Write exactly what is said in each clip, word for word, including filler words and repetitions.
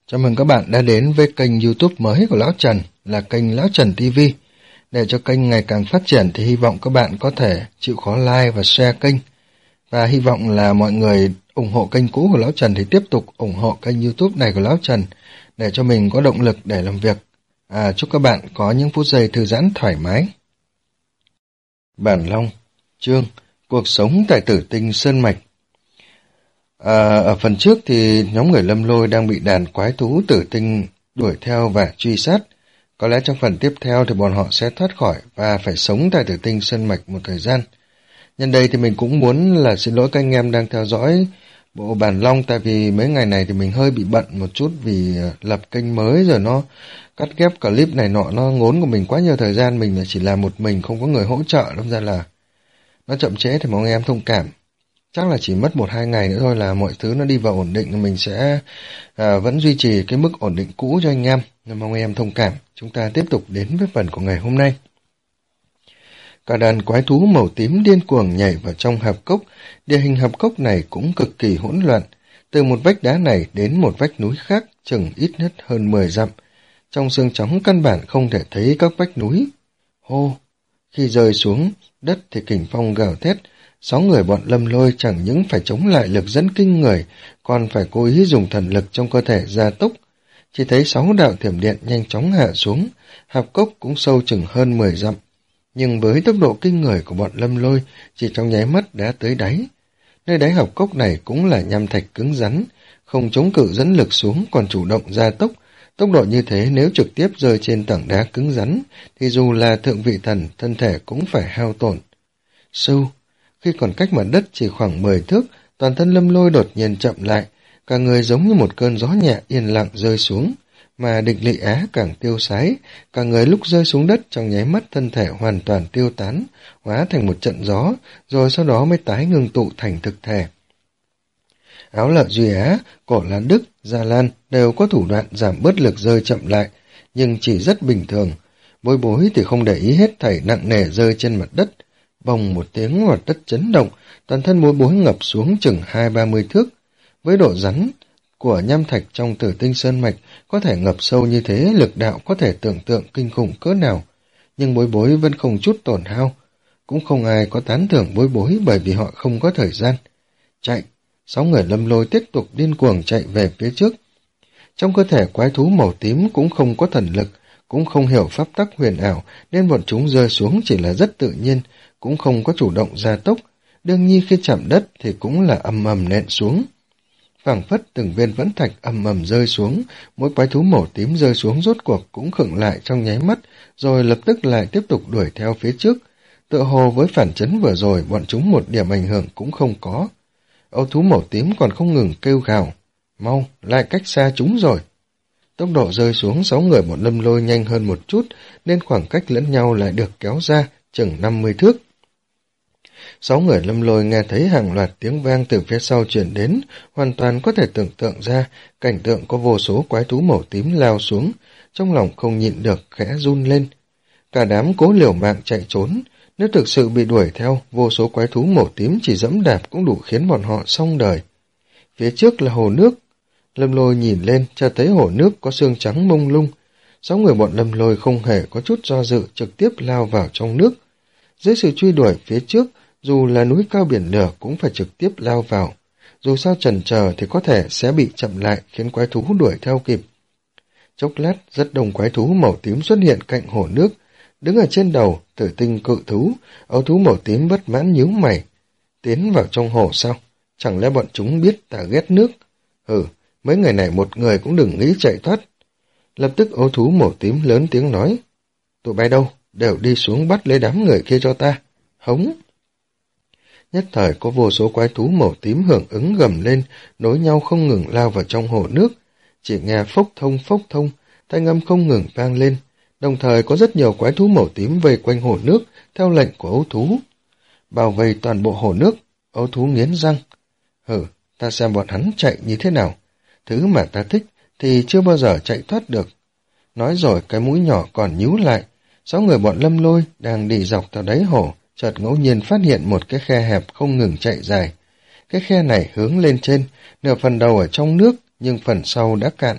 Chào mừng các bạn đã đến với kênh YouTube mới của Lão Trần là kênh Lão Trần ti vi. Để cho kênh ngày càng phát triển thì hy vọng các bạn có thể chịu khó like và share kênh. Và hy vọng là mọi người ủng hộ kênh cũ của Lão Trần thì tiếp tục ủng hộ kênh YouTube này của Lão Trần để cho mình có động lực để làm việc. À, chúc các bạn có những phút giây thư giãn thoải mái. Bản Long, chương Cuộc sống tại Tử Tinh Sơn Mạch. À, ở phần trước thì nhóm người Lâm Lôi đang bị đàn quái thú tử tinh đuổi theo và truy sát. Có lẽ trong phần tiếp theo thì bọn họ sẽ thoát khỏi và phải sống tại Tử Tinh Sơn Mạch một thời gian. Nhân đây thì mình cũng muốn là xin lỗi các anh em đang theo dõi bộ Bản Long, tại vì mấy ngày này thì mình hơi bị bận một chút vì lập kênh mới rồi nó cắt ghép clip này nọ, nó ngốn của mình quá nhiều thời gian, mình là chỉ làm một mình không có người hỗ trợ, đâm ra là nó chậm trễ thì mọi em thông cảm. Chắc là chỉ mất một hai ngày nữa thôi là mọi thứ nó đi vào ổn định, mình sẽ à, vẫn duy trì cái mức ổn định cũ cho anh em, nên mong em thông cảm. Chúng ta tiếp tục đến với phần của ngày hôm nay. Cả đàn quái thú màu tím điên cuồng nhảy vào trong hạp cốc. Địa hình hạp cốc này cũng cực kỳ hỗn loạn, từ một vách đá này đến một vách núi khác chừng ít nhất hơn mười dặm. Trong sương trắng căn bản không thể thấy các vách núi. Hô! Khi rơi xuống đất thì kình phong gào thét. Sáu người bọn Lâm Lôi chẳng những phải chống lại lực dẫn kinh người, còn phải cố ý dùng thần lực trong cơ thể gia tốc. Chỉ thấy sáu đạo thiểm điện nhanh chóng hạ xuống, hạp cốc cũng sâu chừng hơn mười dặm. Nhưng với tốc độ kinh người của bọn Lâm Lôi, chỉ trong nháy mắt đã tới đáy. Nơi đáy hạp cốc này cũng là nham thạch cứng rắn, không chống cự dẫn lực xuống còn chủ động gia tốc. Tốc độ như thế nếu trực tiếp rơi trên tảng đá cứng rắn, thì dù là thượng vị thần, thân thể cũng phải hao tổn. Sưu! Khi còn cách mặt đất chỉ khoảng mười thước, toàn thân Lâm Lôi đột nhiên chậm lại, cả người giống như một cơn gió nhẹ yên lặng rơi xuống, mà Địch Lị Á càng tiêu sái, cả người lúc rơi xuống đất trong nháy mắt thân thể hoàn toàn tiêu tán, hóa thành một trận gió, rồi sau đó mới tái ngưng tụ thành thực thể. Áo Lợi Duy Á, Cổ Lan Đức, Gia Lan đều có thủ đoạn giảm bớt lực rơi chậm lại, nhưng chỉ rất bình thường. Bối Bối thì không để ý hết thảy nặng nề rơi trên mặt đất. Bồng một tiếng mặt đất chấn động, toàn thân Bối Bối ngập xuống chừng hai ba mươi thước. Với độ rắn của nham thạch trong Tử Tinh Sơn Mạch có thể ngập sâu như thế, lực đạo có thể tưởng tượng kinh khủng cỡ nào. Nhưng Bối Bối vẫn không chút tổn hao. Cũng không ai có tán thưởng Bối Bối bởi vì họ không có thời gian. Chạy! Sáu người Lâm Lôi tiếp tục điên cuồng chạy về phía trước. Trong cơ thể quái thú màu tím cũng không có thần lực, cũng không hiểu pháp tắc huyền ảo, nên bọn chúng rơi xuống chỉ là rất tự nhiên, cũng không có chủ động gia tốc. Đương nhiên khi chạm đất thì cũng là ầm ầm nện xuống. Phảng phất từng viên vẫn thạch ầm ầm rơi xuống, mỗi quái thú màu tím rơi xuống rốt cuộc cũng khựng lại trong nháy mắt, rồi lập tức lại tiếp tục đuổi theo phía trước. Tựa hồ với phản chấn vừa rồi, bọn chúng một điểm ảnh hưởng cũng không có. Âu thú màu tím còn không ngừng kêu gào, mau, lại cách xa chúng rồi. Tốc độ rơi xuống sáu người bọn Lâm Lôi nhanh hơn một chút, nên khoảng cách lẫn nhau lại được kéo ra chừng năm mươi thước. Sáu người Lâm Lôi nghe thấy hàng loạt tiếng vang từ phía sau truyền đến, hoàn toàn có thể tưởng tượng ra cảnh tượng có vô số quái thú màu tím lao xuống, trong lòng không nhịn được khẽ run lên. Cả đám cố liều mạng chạy trốn, nếu thực sự bị đuổi theo, vô số quái thú màu tím chỉ dẫm đạp cũng đủ khiến bọn họ xong đời. Phía trước là hồ nước. Lâm Lôi nhìn lên, cho thấy hồ nước có xương trắng mông lung. Sáu người bọn Lâm Lôi không hề có chút do dự, trực tiếp lao vào trong nước. Dưới sự truy đuổi phía trước, dù là núi cao biển lửa cũng phải trực tiếp lao vào. Dù sao chần chờ thì có thể sẽ bị chậm lại, khiến quái thú đuổi theo kịp. Chốc lát, rất đông quái thú màu tím xuất hiện cạnh hồ nước. Đứng ở trên đầu, Tử Tinh cự thú, ấu thú màu tím bất mãn nhíu mày. Tiến vào trong hồ sao? Chẳng lẽ bọn chúng biết ta ghét nước? Ừ, mấy người này một người cũng đừng nghĩ chạy thoát. Lập tức ấu thú màu tím lớn tiếng nói, tụi bay đâu, đều đi xuống bắt lấy đám người kia cho ta. Hống! Nhất thời có vô số quái thú màu tím hưởng ứng gầm lên, nối nhau không ngừng lao vào trong hồ nước. Chỉ nghe phốc thông phốc thông, thanh âm không ngừng vang lên. Đồng thời có rất nhiều quái thú màu tím vây quanh hồ nước, theo lệnh của ấu thú. Bao vây toàn bộ hồ nước, ấu thú nghiến răng. Hử, ta xem bọn hắn chạy như thế nào. Thứ mà ta thích thì chưa bao giờ chạy thoát được. Nói rồi cái mũi nhỏ còn nhíu lại. Sáu người bọn Lâm Lôi đang đi dọc theo đáy hồ, chợt ngẫu nhiên phát hiện một cái khe hẹp không ngừng chạy dài. Cái khe này hướng lên trên, nửa phần đầu ở trong nước, nhưng phần sau đã cạn.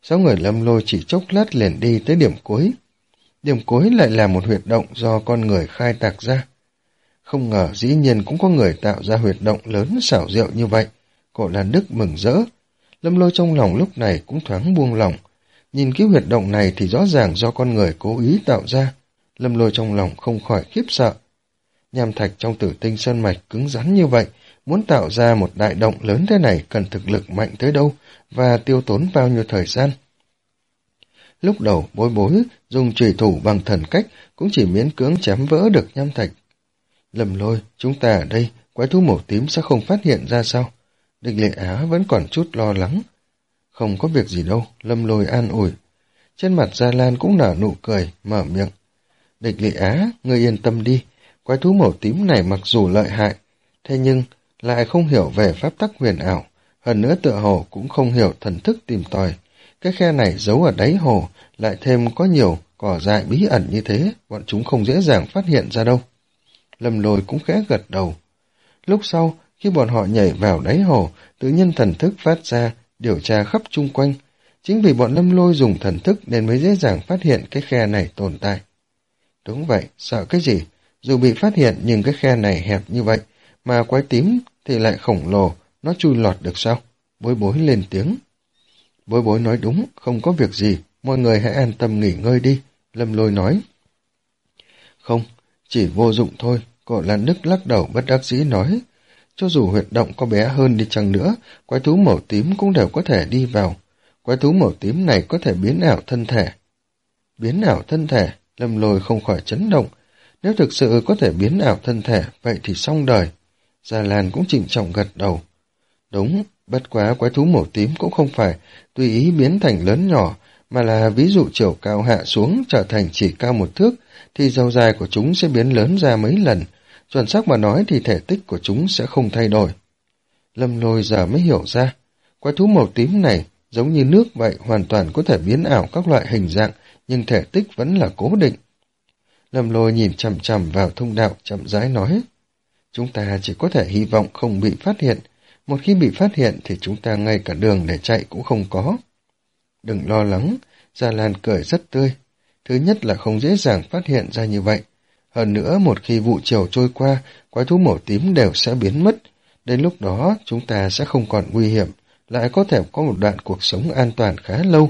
Sáu người Lâm Lôi chỉ chốc lát liền đi tới điểm cuối. Điểm cuối lại là một huyệt động do con người khai tạc ra. Không ngờ dĩ nhiên cũng có người tạo ra huyệt động lớn xảo diệu như vậy. Cổ Lan Đức mừng rỡ. Lâm Lôi trong lòng lúc này cũng thoáng buông lỏng. Nhìn cái huyệt động này thì rõ ràng do con người cố ý tạo ra. Lâm Lôi trong lòng không khỏi khiếp sợ. Nham thạch trong Tử Tinh Sơn Mạch cứng rắn như vậy, muốn tạo ra một đại động lớn thế này cần thực lực mạnh tới đâu và tiêu tốn bao nhiêu thời gian. Lúc đầu Bối Bối dùng chùy thủ bằng thần cách cũng chỉ miễn cưỡng chém vỡ được nham thạch. Lâm Lôi, chúng ta ở đây, quái thú màu tím sẽ không phát hiện ra sao? Địch Lệ Á vẫn còn chút lo lắng. Không có việc gì đâu, Lâm Lôi an ủi. Trên mặt Gia Lan cũng nở nụ cười, mở miệng. Địch Lệ Á, ngươi yên tâm đi, quái thú màu tím này mặc dù lợi hại, thế nhưng lại không hiểu về pháp tắc huyền ảo, hơn nữa tựa hồ cũng không hiểu thần thức tìm tòi. Cái khe này giấu ở đáy hồ, lại thêm có nhiều cỏ dại bí ẩn như thế, bọn chúng không dễ dàng phát hiện ra đâu. Lâm Lôi cũng khẽ gật đầu. Lúc sau, khi bọn họ nhảy vào đáy hồ, tự nhiên thần thức phát ra, điều tra khắp chung quanh. Chính vì bọn Lâm Lôi dùng thần thức nên mới dễ dàng phát hiện cái khe này tồn tại. Đúng vậy, sợ cái gì? Dù bị phát hiện nhưng cái khe này hẹp như vậy, mà quái tím thì lại khổng lồ, nó chui lọt được sao? Bối Bối lên tiếng. Bối Bối nói đúng, không có việc gì, mọi người hãy an tâm nghỉ ngơi đi, Lâm Lôi nói. Không, chỉ vô dụng thôi, Cổ Lan Đức lắc đầu bất đắc dĩ nói. Cho dù huyệt động có bé hơn đi chăng nữa, quái thú màu tím cũng đều có thể đi vào. Quái thú màu tím này có thể biến ảo thân thể. Biến ảo thân thể, Lâm Lôi không khỏi chấn động. Nếu thực sự có thể biến ảo thân thể, vậy thì xong đời. Gia Lan cũng trịnh trọng gật đầu. Đúng, bất quá quái thú màu tím cũng không phải tùy ý biến thành lớn nhỏ, mà là ví dụ chiều cao hạ xuống trở thành chỉ cao một thước, thì dầu dài của chúng sẽ biến lớn ra mấy lần. Chuẩn xác mà nói thì thể tích của chúng sẽ không thay đổi. Lâm Lôi giờ mới hiểu ra, quái thú màu tím này giống như nước vậy, hoàn toàn có thể biến ảo các loại hình dạng, nhưng thể tích vẫn là cố định. Lâm Lôi nhìn chằm chằm vào thông đạo chậm rãi nói, chúng ta chỉ có thể hy vọng không bị phát hiện, một khi bị phát hiện thì chúng ta ngay cả đường để chạy cũng không có. Đừng lo lắng, Gia Lan cười rất tươi. Thứ nhất là không dễ dàng phát hiện ra như vậy. Hơn nữa, một khi vụ chiều trôi qua, quái thú màu tím đều sẽ biến mất. Đến lúc đó, chúng ta sẽ không còn nguy hiểm, lại có thể có một đoạn cuộc sống an toàn khá lâu.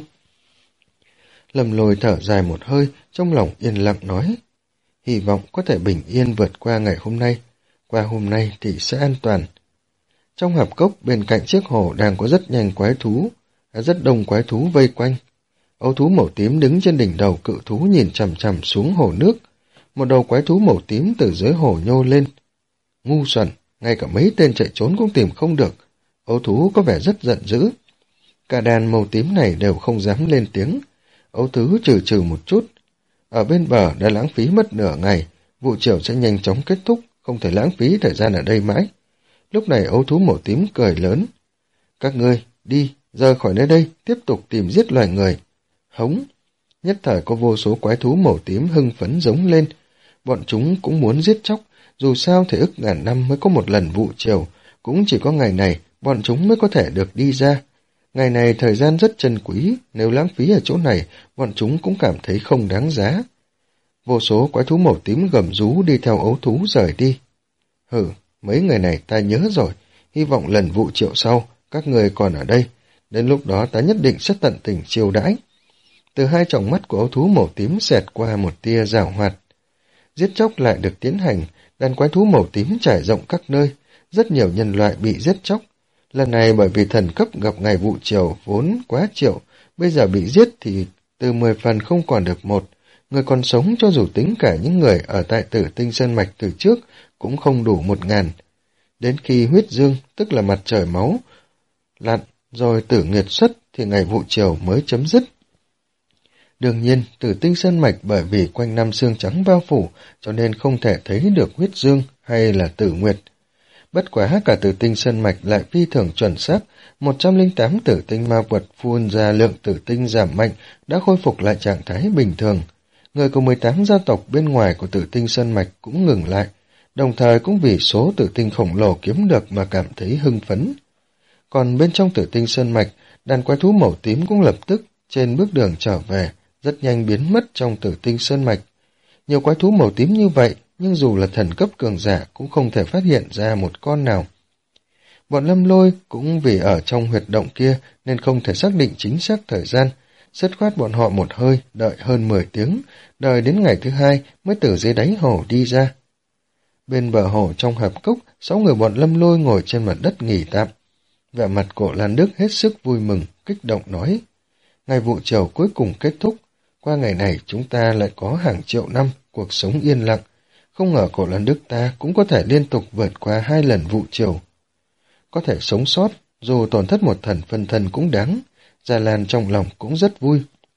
Lâm Lôi thở dài một hơi, trong lòng yên lặng nói, hy vọng có thể bình yên vượt qua ngày hôm nay. Qua hôm nay thì sẽ an toàn. Trong hạp cốc bên cạnh chiếc hồ đang có rất nhanh quái thú, rất đông quái thú vây quanh. Ấu thú màu tím đứng trên đỉnh đầu cự thú nhìn chằm chằm xuống hồ nước. Một đầu quái thú màu tím từ dưới hồ nhô lên. Ngu xuẩn, ngay cả mấy tên chạy trốn cũng tìm không được. Ấu thú có vẻ rất giận dữ. Cả đàn màu tím này đều không dám lên tiếng. Ấu thú trừ trừ một chút. Ở bên bờ đã lãng phí mất nửa ngày, vụ chiều sẽ nhanh chóng kết thúc, không thể lãng phí thời gian ở đây mãi. Lúc này ấu thú màu tím cười lớn. Các ngươi, đi, rời khỏi nơi đây, tiếp tục tìm giết loài người. Hống! Nhất thời có vô số quái thú màu tím hưng phấn giống lên. Bọn chúng cũng muốn giết chóc, dù sao thì ức ngàn năm mới có một lần vụ chiều, cũng chỉ có ngày này bọn chúng mới có thể được đi ra. Ngày này thời gian rất trân quý, nếu lãng phí ở chỗ này, bọn chúng cũng cảm thấy không đáng giá. Vô số quái thú màu tím gầm rú đi theo ấu thú rời đi. Hừ, mấy người này ta nhớ rồi, hy vọng lần vụ chiều sau, các người còn ở đây, đến lúc đó ta nhất định sẽ tận tình chiêu đãi. Từ hai tròng mắt của ấu thú màu tím xẹt qua một tia giảo hoạt. Giết chóc lại được tiến hành, đàn quái thú màu tím trải rộng các nơi, rất nhiều nhân loại bị giết chóc. Lần này bởi vì thần cấp gặp ngày vụ chiều vốn quá triệu, bây giờ bị giết thì từ mười phần không còn được một. Người còn sống cho dù tính cả những người ở tại Tử Tinh Sơn Mạch từ trước cũng không đủ một ngàn. Đến khi huyết dương, tức là mặt trời máu, lặn rồi tử nghiệt xuất thì ngày vụ chiều mới chấm dứt. Đương nhiên, Tử Tinh Sơn Mạch bởi vì quanh năm sương trắng bao phủ cho nên không thể thấy được huyết dương hay là tử nguyệt. Bất quá cả Tử Tinh Sơn Mạch lại phi thường chuẩn xác, một trăm lẻ tám tử tinh ma quật phun ra lượng tử tinh giảm mạnh đã khôi phục lại trạng thái bình thường. Người của mười tám gia tộc bên ngoài của Tử Tinh Sơn Mạch cũng ngừng lại, đồng thời cũng vì số tử tinh khổng lồ kiếm được mà cảm thấy hưng phấn. Còn bên trong Tử Tinh Sơn Mạch, đàn quái thú màu tím cũng lập tức trên bước đường trở về, rất nhanh biến mất trong Tử Tinh Sơn Mạch. Nhiều quái thú màu tím như vậy, nhưng dù là thần cấp cường giả cũng không thể phát hiện ra một con nào. Bọn Lâm Lôi cũng vì ở trong huyệt động kia nên không thể xác định chính xác thời gian. Dứt khoát bọn họ một hơi, đợi hơn mười tiếng, đợi đến ngày thứ hai mới từ dưới đáy hồ đi ra. Bên bờ hồ trong hạp cốc, sáu người bọn Lâm Lôi ngồi trên mặt đất nghỉ tạm. Vẻ mặt Cổ Lan Đức hết sức vui mừng, kích động nói. Ngày vụ chiều cuối cùng kết thúc, qua ngày này chúng ta lại có hàng triệu năm cuộc sống yên lặng. Không ngờ Cổ Lan Đức ta cũng có thể liên tục vượt qua hai lần vụ chiều. Có thể sống sót, dù tổn thất một thần phân thân cũng đáng. Gia Lan trong lòng cũng rất vui.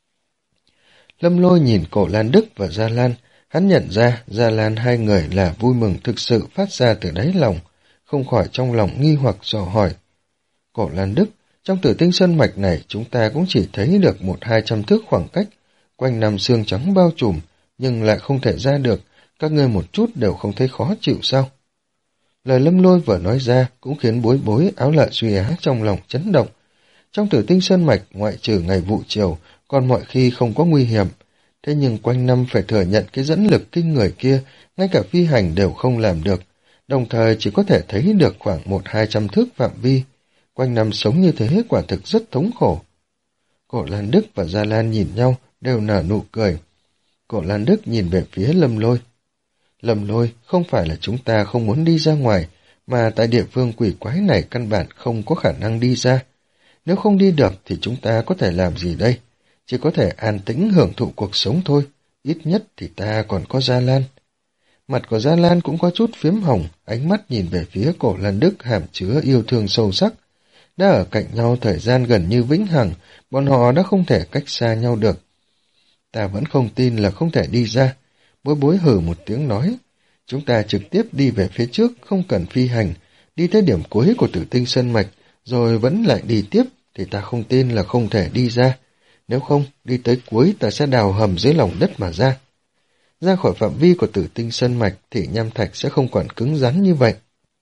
Lâm Lôi nhìn Cổ Lan Đức và Gia Lan, hắn nhận ra Gia Lan hai người là vui mừng thực sự phát ra từ đáy lòng, không khỏi trong lòng nghi hoặc dò hỏi. Cổ Lan Đức, trong Tử Tinh Sơn Mạch này chúng ta cũng chỉ thấy được một hai trăm thước khoảng cách, quanh năm xương trắng bao trùm, nhưng lại không thể ra được, các ngươi một chút đều không thấy khó chịu sao? Lời Lâm Lôi vừa nói ra cũng khiến Bối Bối Áo Lợi Duy Á trong lòng chấn động. Trong Tử Tinh Sơn Mạch, ngoại trừ ngày vụ chiều, còn mọi khi không có nguy hiểm. Thế nhưng quanh năm phải thừa nhận cái dẫn lực kinh người kia, ngay cả phi hành đều không làm được, đồng thời chỉ có thể thấy được khoảng một hai trăm thước phạm vi. Quanh năm sống như thế quả thực rất thống khổ. Cổ Lan Đức và Gia Lan nhìn nhau, đều nở nụ cười. Cổ Lan Đức nhìn về phía Lâm Lôi. Lâm Lôi, không phải là chúng ta không muốn đi ra ngoài, mà tại địa phương quỷ quái này căn bản không có khả năng đi ra. Nếu không đi được thì chúng ta có thể làm gì đây? Chỉ có thể an tĩnh hưởng thụ cuộc sống thôi, ít nhất thì ta còn có Gia Lan. Mặt của Gia Lan cũng có chút phiếm hồng, ánh mắt nhìn về phía Cổ Lan Đức hàm chứa yêu thương sâu sắc. Đã ở cạnh nhau thời gian gần như vĩnh hằng, bọn họ đã không thể cách xa nhau được. Ta vẫn không tin là không thể đi ra. Bối Bối hử một tiếng nói, chúng ta trực tiếp đi về phía trước, không cần phi hành, đi tới điểm cuối của Tử Tinh Sơn Mạch, rồi vẫn lại đi tiếp, thì ta không tin là không thể đi ra. Nếu không, đi tới cuối ta sẽ đào hầm dưới lòng đất mà ra. Ra khỏi phạm vi của Tử Tinh Sơn Mạch thì nham thạch sẽ không còn cứng rắn như vậy.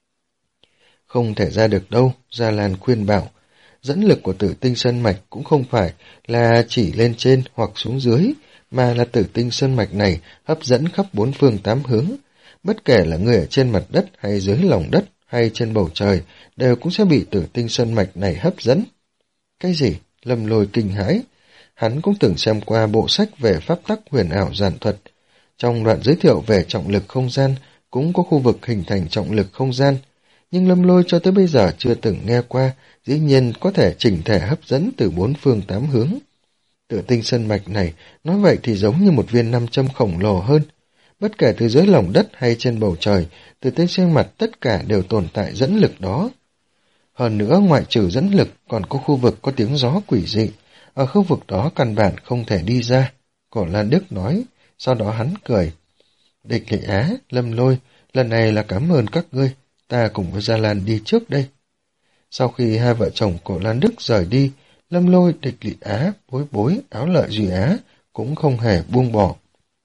Không thể ra được đâu, Gia Lan khuyên bảo. Dẫn lực của Tử Tinh Sơn Mạch cũng không phải là chỉ lên trên hoặc xuống dưới, mà là Tử Tinh Sơn Mạch này hấp dẫn khắp bốn phương tám hướng. Bất kể là người ở trên mặt đất hay dưới lòng đất hay trên bầu trời, đều cũng sẽ bị Tử Tinh Sơn Mạch này hấp dẫn. Cái gì? Lâm Lôi kinh hãi. Hắn cũng từng xem qua bộ sách về pháp tắc huyền ảo giản thuật. Trong đoạn giới thiệu về trọng lực không gian, cũng có khu vực hình thành trọng lực không gian. Nhưng Lâm Lôi cho tới bây giờ chưa từng nghe qua, dĩ nhiên có thể chỉnh thể hấp dẫn từ bốn phương tám hướng. Tử Tinh Sơn Mạch này, nói vậy thì giống như một viên nam châm khổng lồ hơn. Bất kể từ dưới lòng đất hay trên bầu trời, từ trên trên mặt tất cả đều tồn tại dẫn lực đó. Hơn nữa, ngoại trừ dẫn lực, còn có khu vực có tiếng gió quỷ dị. Ở khu vực đó căn bản không thể đi ra. Cổ Lan Đức nói, sau đó hắn cười. Địch Lị Á, Lâm Lôi, lần này là cảm ơn các ngươi, ta cùng với Gia Lan đi trước đây. Sau khi hai vợ chồng Cổ Lan Đức rời đi, Lâm Lôi, Địch Lị Á, Bối Bối, Áo Lợi Duy Á cũng không hề buông bỏ.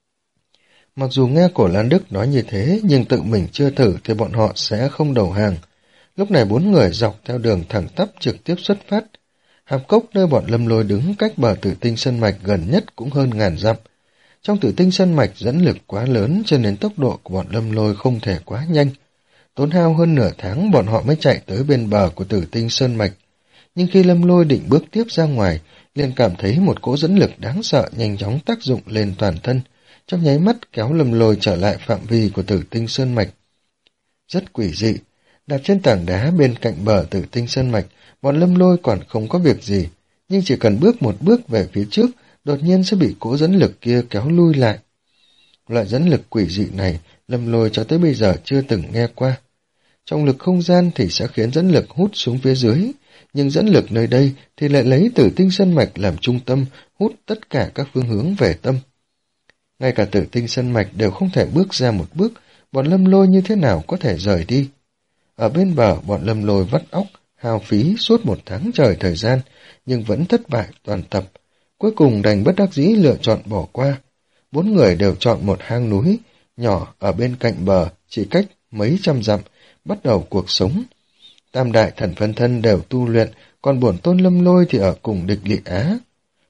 Mặc dù nghe Cổ Lan Đức nói như thế, nhưng tự mình chưa thử thì bọn họ sẽ không đầu hàng. Lúc này bốn người dọc theo đường thẳng tắp trực tiếp xuất phát. Hạp cốc nơi bọn Lâm Lôi đứng cách bờ Tử Tinh Sơn Mạch gần nhất cũng hơn ngàn dặm. Trong Tử Tinh Sơn Mạch dẫn lực quá lớn cho nên tốc độ của bọn Lâm Lôi không thể quá nhanh. Tốn hao hơn nửa tháng bọn họ mới chạy tới bên bờ của Tử Tinh Sơn Mạch. Nhưng khi Lâm Lôi định bước tiếp ra ngoài, liền cảm thấy một cỗ dẫn lực đáng sợ nhanh chóng tác dụng lên toàn thân, trong nháy mắt kéo Lâm Lôi trở lại phạm vi của Tử Tinh Sơn Mạch. Rất quỷ dị, đặt trên tảng đá bên cạnh bờ Tử Tinh Sơn Mạch, bọn Lâm Lôi còn không có việc gì, nhưng chỉ cần bước một bước về phía trước, đột nhiên sẽ bị cỗ dẫn lực kia kéo lui lại. Loại dẫn lực quỷ dị này, Lâm Lôi cho tới bây giờ chưa từng nghe qua. Trọng lực không gian thì sẽ khiến dẫn lực hút xuống phía dưới, nhưng dẫn lực nơi đây thì lại lấy Tử Tinh Sơn Mạch làm trung tâm, hút tất cả các phương hướng về tâm. Ngay cả Tử Tinh Sơn Mạch đều không thể bước ra một bước, bọn Lâm Lôi như thế nào có thể rời đi. Ở bên bờ, bọn Lâm Lôi vắt óc, hao phí suốt một tháng trời thời gian, nhưng vẫn thất bại toàn tập. Cuối cùng đành bất đắc dĩ lựa chọn bỏ qua. Bốn người đều chọn một hang núi, nhỏ ở bên cạnh bờ, chỉ cách mấy trăm dặm, bắt đầu cuộc sống. Tam đại thần phân thân đều tu luyện, còn bổn tôn Lâm Lôi thì ở cùng Địch Lị Á.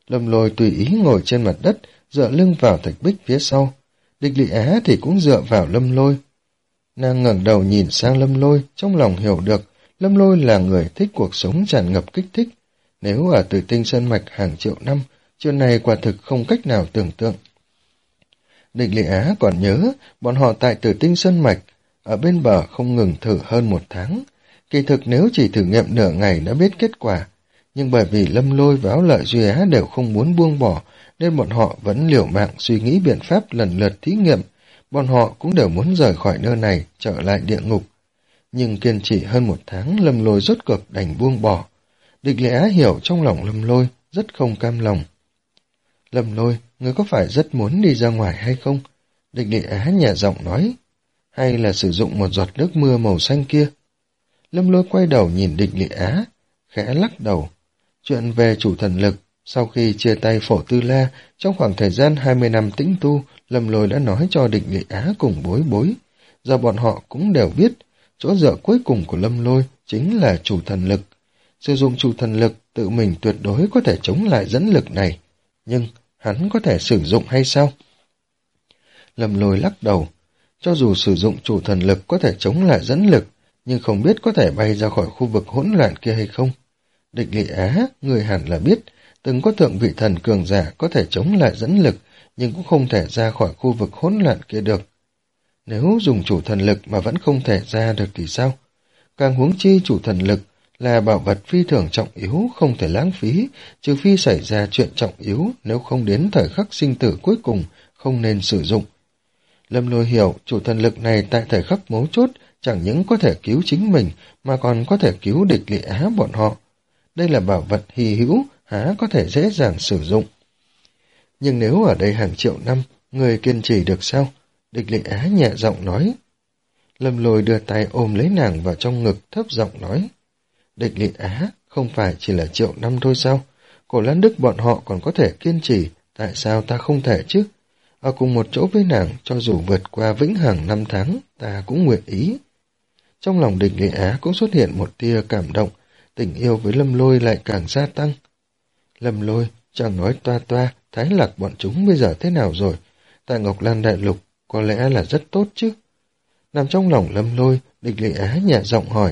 Lâm Lôi tùy ý ngồi trên mặt đất, dựa lưng vào thạch bích phía sau. Địch Lị Á thì cũng dựa vào Lâm Lôi. Nàng ngẩng đầu nhìn sang Lâm Lôi, trong lòng hiểu được, Lâm Lôi là người thích cuộc sống tràn ngập kích thích. Nếu ở Tử Tinh Sơn Mạch hàng triệu năm, chuyện này quả thực không cách nào tưởng tượng. Địch Lị Á còn nhớ, bọn họ tại Tử Tinh Sơn Mạch, ở bên bờ không ngừng thử hơn một tháng. Kỳ thực nếu chỉ thử nghiệm nửa ngày đã biết kết quả, nhưng bởi vì Lâm Lôi và Áo Lợi Duy Á đều không muốn buông bỏ, nên bọn họ vẫn liều mạng suy nghĩ biện pháp lần lượt thí nghiệm. Bọn họ cũng đều muốn rời khỏi nơi này, trở lại địa ngục. Nhưng kiên trì hơn một tháng, Lâm Lôi rốt cuộc đành buông bỏ. Địch Lị Á hiểu trong lòng Lâm Lôi, rất không cam lòng. Lâm Lôi, ngươi có phải rất muốn đi ra ngoài hay không? Địch Lị Á nhẹ giọng nói. Hay là sử dụng một giọt nước mưa màu xanh kia? Lâm Lôi quay đầu nhìn Địch Lị Á, khẽ lắc đầu. Chuyện về chủ thần lực, sau khi chia tay Phổ Tư La, trong khoảng thời gian hai mươi năm tĩnh tu, Lâm Lôi đã nói cho Địch Lị Á cùng Bối Bối. Giờ bọn họ cũng đều biết, chỗ dựa cuối cùng của Lâm Lôi chính là chủ thần lực. Sử dụng chủ thần lực, tự mình tuyệt đối có thể chống lại dẫn lực này. Nhưng, hắn có thể sử dụng hay sao? Lâm Lôi lắc đầu. Cho dù sử dụng chủ thần lực có thể chống lại dẫn lực, nhưng không biết có thể bay ra khỏi khu vực hỗn loạn kia hay không. Địch Lị Á, người hẳn là biết, từng có thượng vị thần cường giả có thể chống lại dẫn lực, nhưng cũng không thể ra khỏi khu vực hỗn loạn kia được. Nếu dùng chủ thần lực mà vẫn không thể ra được thì sao? Càng huống chi chủ thần lực là bảo vật phi thường trọng yếu, không thể lãng phí, trừ phi xảy ra chuyện trọng yếu, nếu không đến thời khắc sinh tử cuối cùng, không nên sử dụng. Lâm Lôi hiểu chủ thần lực này tại thời khắc mấu chốt chẳng những có thể cứu chính mình mà còn có thể cứu Địch Lị Á bọn họ. Đây là bảo vật hy hữu, há có thể dễ dàng sử dụng. Nhưng nếu ở đây hàng triệu năm, người kiên trì được sao? Địch Lị Á nhẹ giọng nói. Lâm Lôi đưa tay ôm lấy nàng vào trong ngực, thấp giọng nói. Địch Lị Á, không phải chỉ là triệu năm thôi sao? Cổ Lan Đức bọn họ còn có thể kiên trì, tại sao ta không thể chứ? Ở cùng một chỗ với nàng, cho dù vượt qua vĩnh hằng năm tháng, ta cũng nguyện ý. Trong lòng Địch Lị Á cũng xuất hiện một tia cảm động, tình yêu với Lâm Lôi lại càng gia tăng. Lâm Lôi, chàng nói toa toa, Thái Lạc bọn chúng bây giờ thế nào rồi? Tại Ngọc Lan Đại Lục, có lẽ là rất tốt chứ? Nằm trong lòng Lâm Lôi, Địch Lị Á nhẹ giọng hỏi.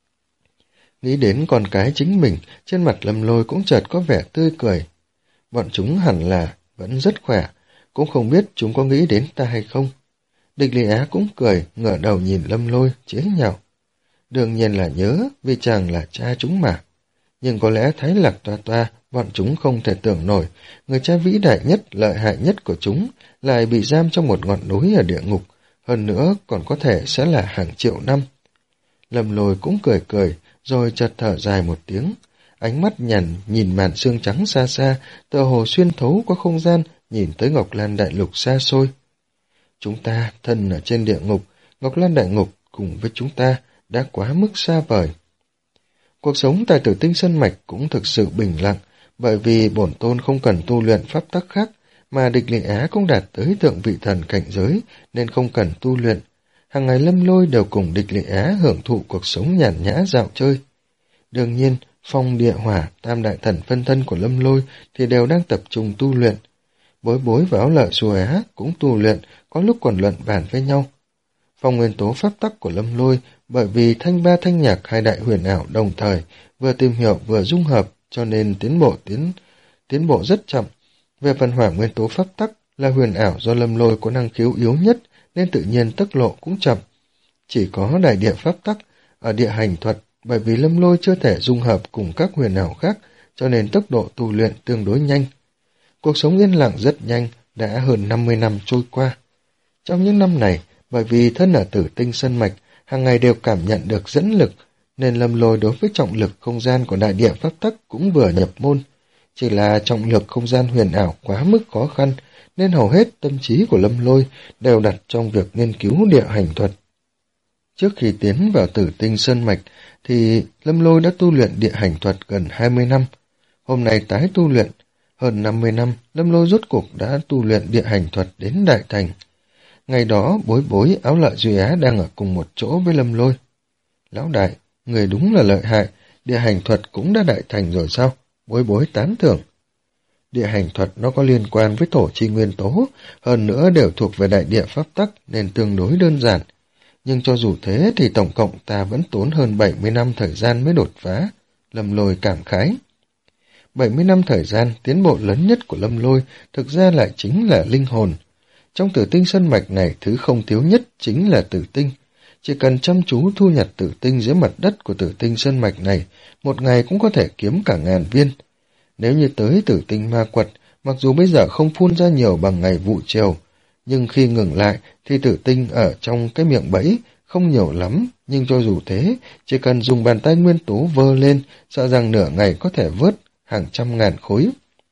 Nghĩ đến con cái chính mình, trên mặt Lâm Lôi cũng chợt có vẻ tươi cười. Bọn chúng hẳn là vẫn rất khỏe, cũng không biết chúng có nghĩ đến ta hay không. Địch Lị Á cũng cười, ngửa đầu nhìn Lâm Lôi, chế nhạo. Đương nhiên là nhớ, vì chàng là cha chúng mà. Nhưng có lẽ Thái Lạc toa toa, bọn chúng không thể tưởng nổi, người cha vĩ đại nhất, lợi hại nhất của chúng, lại bị giam trong một ngọn núi ở địa ngục, hơn nữa còn có thể sẽ là hàng triệu năm. Lâm Lôi cũng cười cười, rồi chợt thở dài một tiếng, ánh mắt nhằn nhìn màn sương trắng xa xa, tựa hồ xuyên thấu qua không gian, nhìn tới Ngọc Lan Đại Lục xa xôi. Chúng ta thân ở trên địa ngục, Ngọc Lan Đại Ngục cùng với chúng ta đã quá mức xa vời. Cuộc sống tại Tử Tinh Sơn Mạch cũng thực sự bình lặng, bởi vì bổn tôn không cần tu luyện pháp tắc khác, mà Địch Lị Á cũng đạt tới thượng vị thần cảnh giới, nên không cần tu luyện. Hàng ngày Lâm Lôi đều cùng Địch Lị Á hưởng thụ cuộc sống nhàn nhã dạo chơi. Đương nhiên, phong địa hỏa, tam đại thần phân thân của Lâm Lôi thì đều đang tập trung tu luyện. Bối Bối và Áo Lợi Xù Á cũng tu luyện, có lúc còn luận bàn với nhau. Phong nguyên tố pháp tắc của Lâm Lôi, bởi vì thanh ba thanh nhạc hai đại huyền ảo đồng thời, vừa tìm hiểu vừa dung hợp, cho nên tiến bộ tiến tiến bộ rất chậm. Về phần hỏa nguyên tố pháp tắc là huyền ảo do Lâm Lôi có năng khiếu yếu nhất, nên tự nhiên tốc độ cũng chậm. Chỉ có đại địa pháp tắc ở địa hành thuật, bởi vì Lâm Lôi chưa thể dung hợp cùng các huyền ảo khác, cho nên tốc độ tu luyện tương đối nhanh. Cuộc sống yên lặng rất nhanh, đã hơn năm mươi năm trôi qua. Trong những năm này, bởi vì thân ở Tử Tinh Sơn Mạch, hàng ngày đều cảm nhận được dẫn lực, nên Lâm Lôi đối với trọng lực không gian của đại địa pháp tắc cũng vừa nhập môn. Chỉ là trọng lực không gian huyền ảo quá mức khó khăn, nên hầu hết tâm trí của Lâm Lôi đều đặt trong việc nghiên cứu địa hành thuật. Trước khi tiến vào Tử Tinh Sơn Mạch, thì Lâm Lôi đã tu luyện địa hành thuật gần hai mươi năm. Hôm nay tái tu luyện, hơn năm mươi năm, Lâm Lôi rốt cuộc đã tu luyện địa hành thuật đến đại thành. Ngày đó, Bối Bối, Áo Lợi Duy Á đang ở cùng một chỗ với Lâm Lôi. Lão đại, người đúng là lợi hại, địa hành thuật cũng đã đại thành rồi sao? Bối Bối tán thưởng. Địa hành thuật nó có liên quan với thổ chi nguyên tố, hơn nữa đều thuộc về đại địa pháp tắc nên tương đối đơn giản. Nhưng cho dù thế thì tổng cộng ta vẫn tốn hơn bảy mươi năm thời gian mới đột phá. Lâm Lôi cảm khái. bảy mươi năm thời gian, tiến bộ lớn nhất của Lâm Lôi thực ra lại chính là linh hồn. Trong tử tinh sơn mạch này, thứ không thiếu nhất chính là tử tinh. Chỉ cần chăm chú thu nhặt tử tinh dưới mặt đất của tử tinh sơn mạch này, một ngày cũng có thể kiếm cả ngàn viên. Nếu như tới tử tinh ma quật, mặc dù bây giờ không phun ra nhiều bằng ngày vụ chiều, nhưng khi ngừng lại thì tử tinh ở trong cái miệng bẫy không nhiều lắm, nhưng cho dù thế, chỉ cần dùng bàn tay nguyên tố vơ lên, sợ rằng nửa ngày có thể vớt hàng trăm ngàn khối.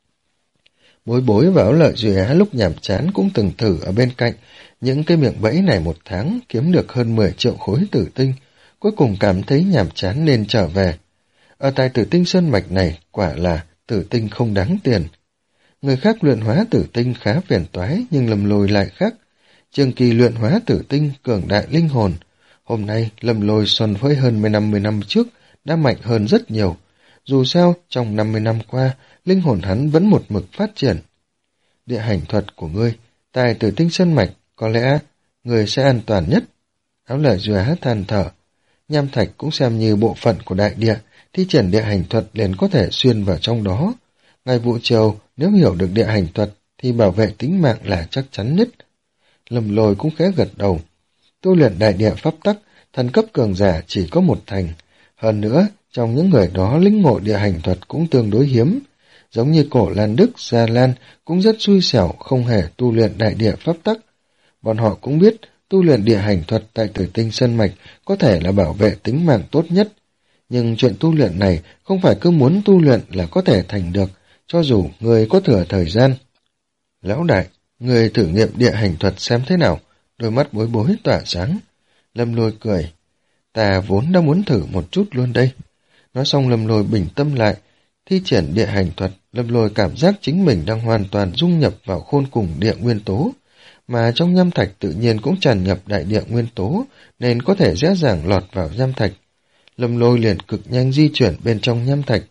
Bối Bối và Áo Lợi Duy Á lúc nhàm chán cũng từng thử ở bên cạnh, những cái miệng bẫy này một tháng kiếm được hơn mười triệu khối tử tinh, cuối cùng cảm thấy nhàm chán nên trở về. Ở tại tử tinh sơn mạch này, quả là tử tinh không đáng tiền. Người khác luyện hóa tử tinh khá phiền toái, nhưng Lâm Lôi lại khác. Trường kỳ luyện hóa tử tinh cường đại linh hồn. Hôm nay, Lâm Lôi so với hơn năm mươi năm trước đã mạnh hơn rất nhiều. Dù sao, trong năm mươi năm qua, linh hồn hắn vẫn một mực phát triển. Địa hành thuật của ngươi, tại tử tinh sơn mạch, có lẽ người sẽ an toàn nhất. Áo Lợi Duy Á than thở. Nham thạch cũng xem như bộ phận của đại địa, thi triển địa hành thuật liền có thể xuyên vào trong đó. Ngày vụ chiều, nếu hiểu được địa hành thuật, thì bảo vệ tính mạng là chắc chắn nhất. Lâm Lôi cũng khẽ gật đầu. Tu luyện đại địa pháp tắc, thần cấp cường giả chỉ có một thành. Hơn nữa, trong những người đó lĩnh ngộ địa hành thuật cũng tương đối hiếm. Giống như Cổ Lan Đức, Gia Lan cũng rất xui xẻo không hề tu luyện đại địa pháp tắc. Bọn họ cũng biết tu luyện địa hành thuật tại tử tinh sơn mạch có thể là bảo vệ tính mạng tốt nhất. Nhưng chuyện tu luyện này không phải cứ muốn tu luyện là có thể thành được, cho dù người có thừa thời gian. Lão đại, người thử nghiệm địa hành thuật xem thế nào, đôi mắt Bối Bối tỏa sáng. Lâm Lôi cười, ta vốn đã muốn thử một chút luôn đây. Nói xong Lâm Lôi bình tâm lại, thi triển địa hành thuật, Lâm Lôi cảm giác chính mình đang hoàn toàn dung nhập vào khôn cùng địa nguyên tố, mà trong nham thạch tự nhiên cũng tràn ngập đại địa nguyên tố, nên có thể dễ dàng lọt vào nham thạch. Lâm Lôi liền cực nhanh di chuyển bên trong nham thạch.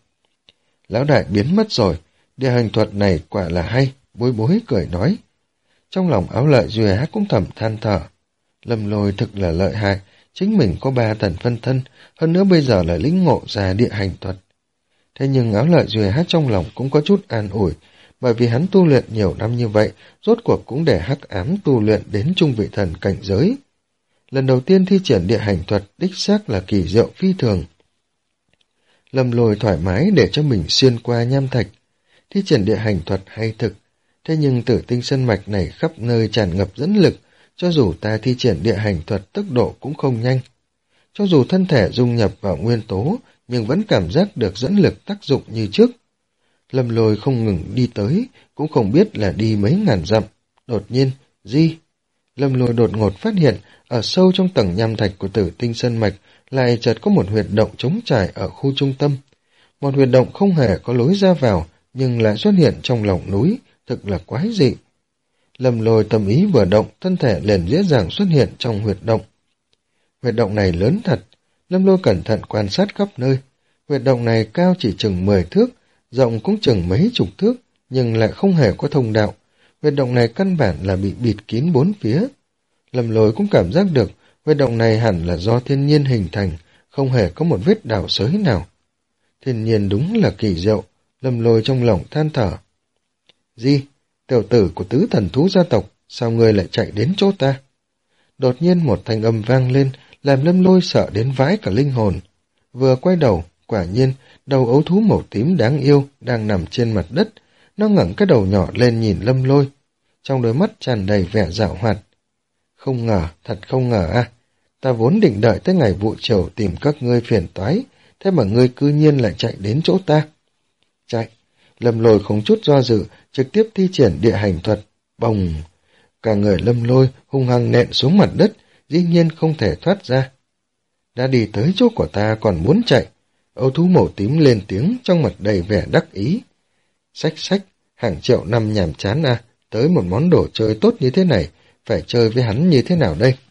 Lão đại biến mất rồi, địa hành thuật này quả là hay, Bối Bối cười nói. Trong lòng Áo Lợi Duy Á cũng thầm than thở. Lâm Lôi thực là lợi hại, chính mình có ba tần phân thân, hơn nữa bây giờ là lĩnh ngộ ra địa hành thuật. Thế nhưng Áo Lợi Duy Á trong lòng cũng có chút an ủi, bởi vì hắn tu luyện nhiều năm như vậy, rốt cuộc cũng để hắc ám tu luyện đến trung vị thần cảnh giới. Lần đầu tiên thi triển địa hành thuật đích xác là kỳ diệu phi thường. Lâm Lôi thoải mái để cho mình xuyên qua nham thạch. Thi triển địa hành thuật hay thực, thế nhưng tử tinh sơn mạch này khắp nơi tràn ngập dẫn lực, cho dù ta thi triển địa hành thuật tốc độ cũng không nhanh. Cho dù thân thể dung nhập vào nguyên tố, nhưng vẫn cảm giác được dẫn lực tác dụng như trước. Lâm Lôi không ngừng đi tới, cũng không biết là đi mấy ngàn dặm. Đột nhiên, di! Lâm Lôi đột ngột phát hiện, ở sâu trong tầng nham thạch của tử tinh sơn mạch, lại chợt có một huyệt động trống trải ở khu trung tâm. Một huyệt động không hề có lối ra vào, nhưng lại xuất hiện trong lòng núi, thực là quái dị. Lâm Lôi tâm ý vừa động, thân thể liền dễ dàng xuất hiện trong huyệt động. Huyệt động này lớn thật, Lâm Lôi cẩn thận quan sát khắp nơi. Huyệt động này cao chỉ chừng mười thước, rộng cũng chừng mấy chục thước, nhưng lại không hề có thông đạo. Huyệt động này căn bản là bị bịt kín bốn phía. Lâm Lôi cũng cảm giác được huyệt động này hẳn là do thiên nhiên hình thành, không hề có một vết đào xới nào. Thiên nhiên đúng là kỳ diệu, Lâm Lôi trong lòng than thở. Di, tiểu tử của tứ thần thú gia tộc, sao ngươi lại chạy đến chỗ ta? Đột nhiên một thanh âm vang lên, làm Lâm Lôi sợ đến vãi cả linh hồn. Vừa quay đầu, quả nhiên, đầu ấu thú màu tím đáng yêu đang nằm trên mặt đất, nó ngẩng cái đầu nhỏ lên nhìn Lâm Lôi, trong đôi mắt tràn đầy vẻ giảo hoạt. Không ngờ, thật không ngờ à, ta vốn định đợi tới ngày vụ chiều tìm các ngươi phiền toái, thế mà ngươi cư nhiên lại chạy đến chỗ ta. Chạy, Lâm Lôi không chút do dự, trực tiếp thi triển địa hành thuật, bồng. Cả người Lâm Lôi hung hăng nện xuống mặt đất, dĩ nhiên không thể thoát ra. Đã đi tới chỗ của ta còn muốn chạy, ấu thú màu tím lên tiếng trong mặt đầy vẻ đắc ý. Xách xách, hàng triệu năm nhàm chán à, tới một món đồ chơi tốt như thế này, phải chơi với hắn như thế nào đây?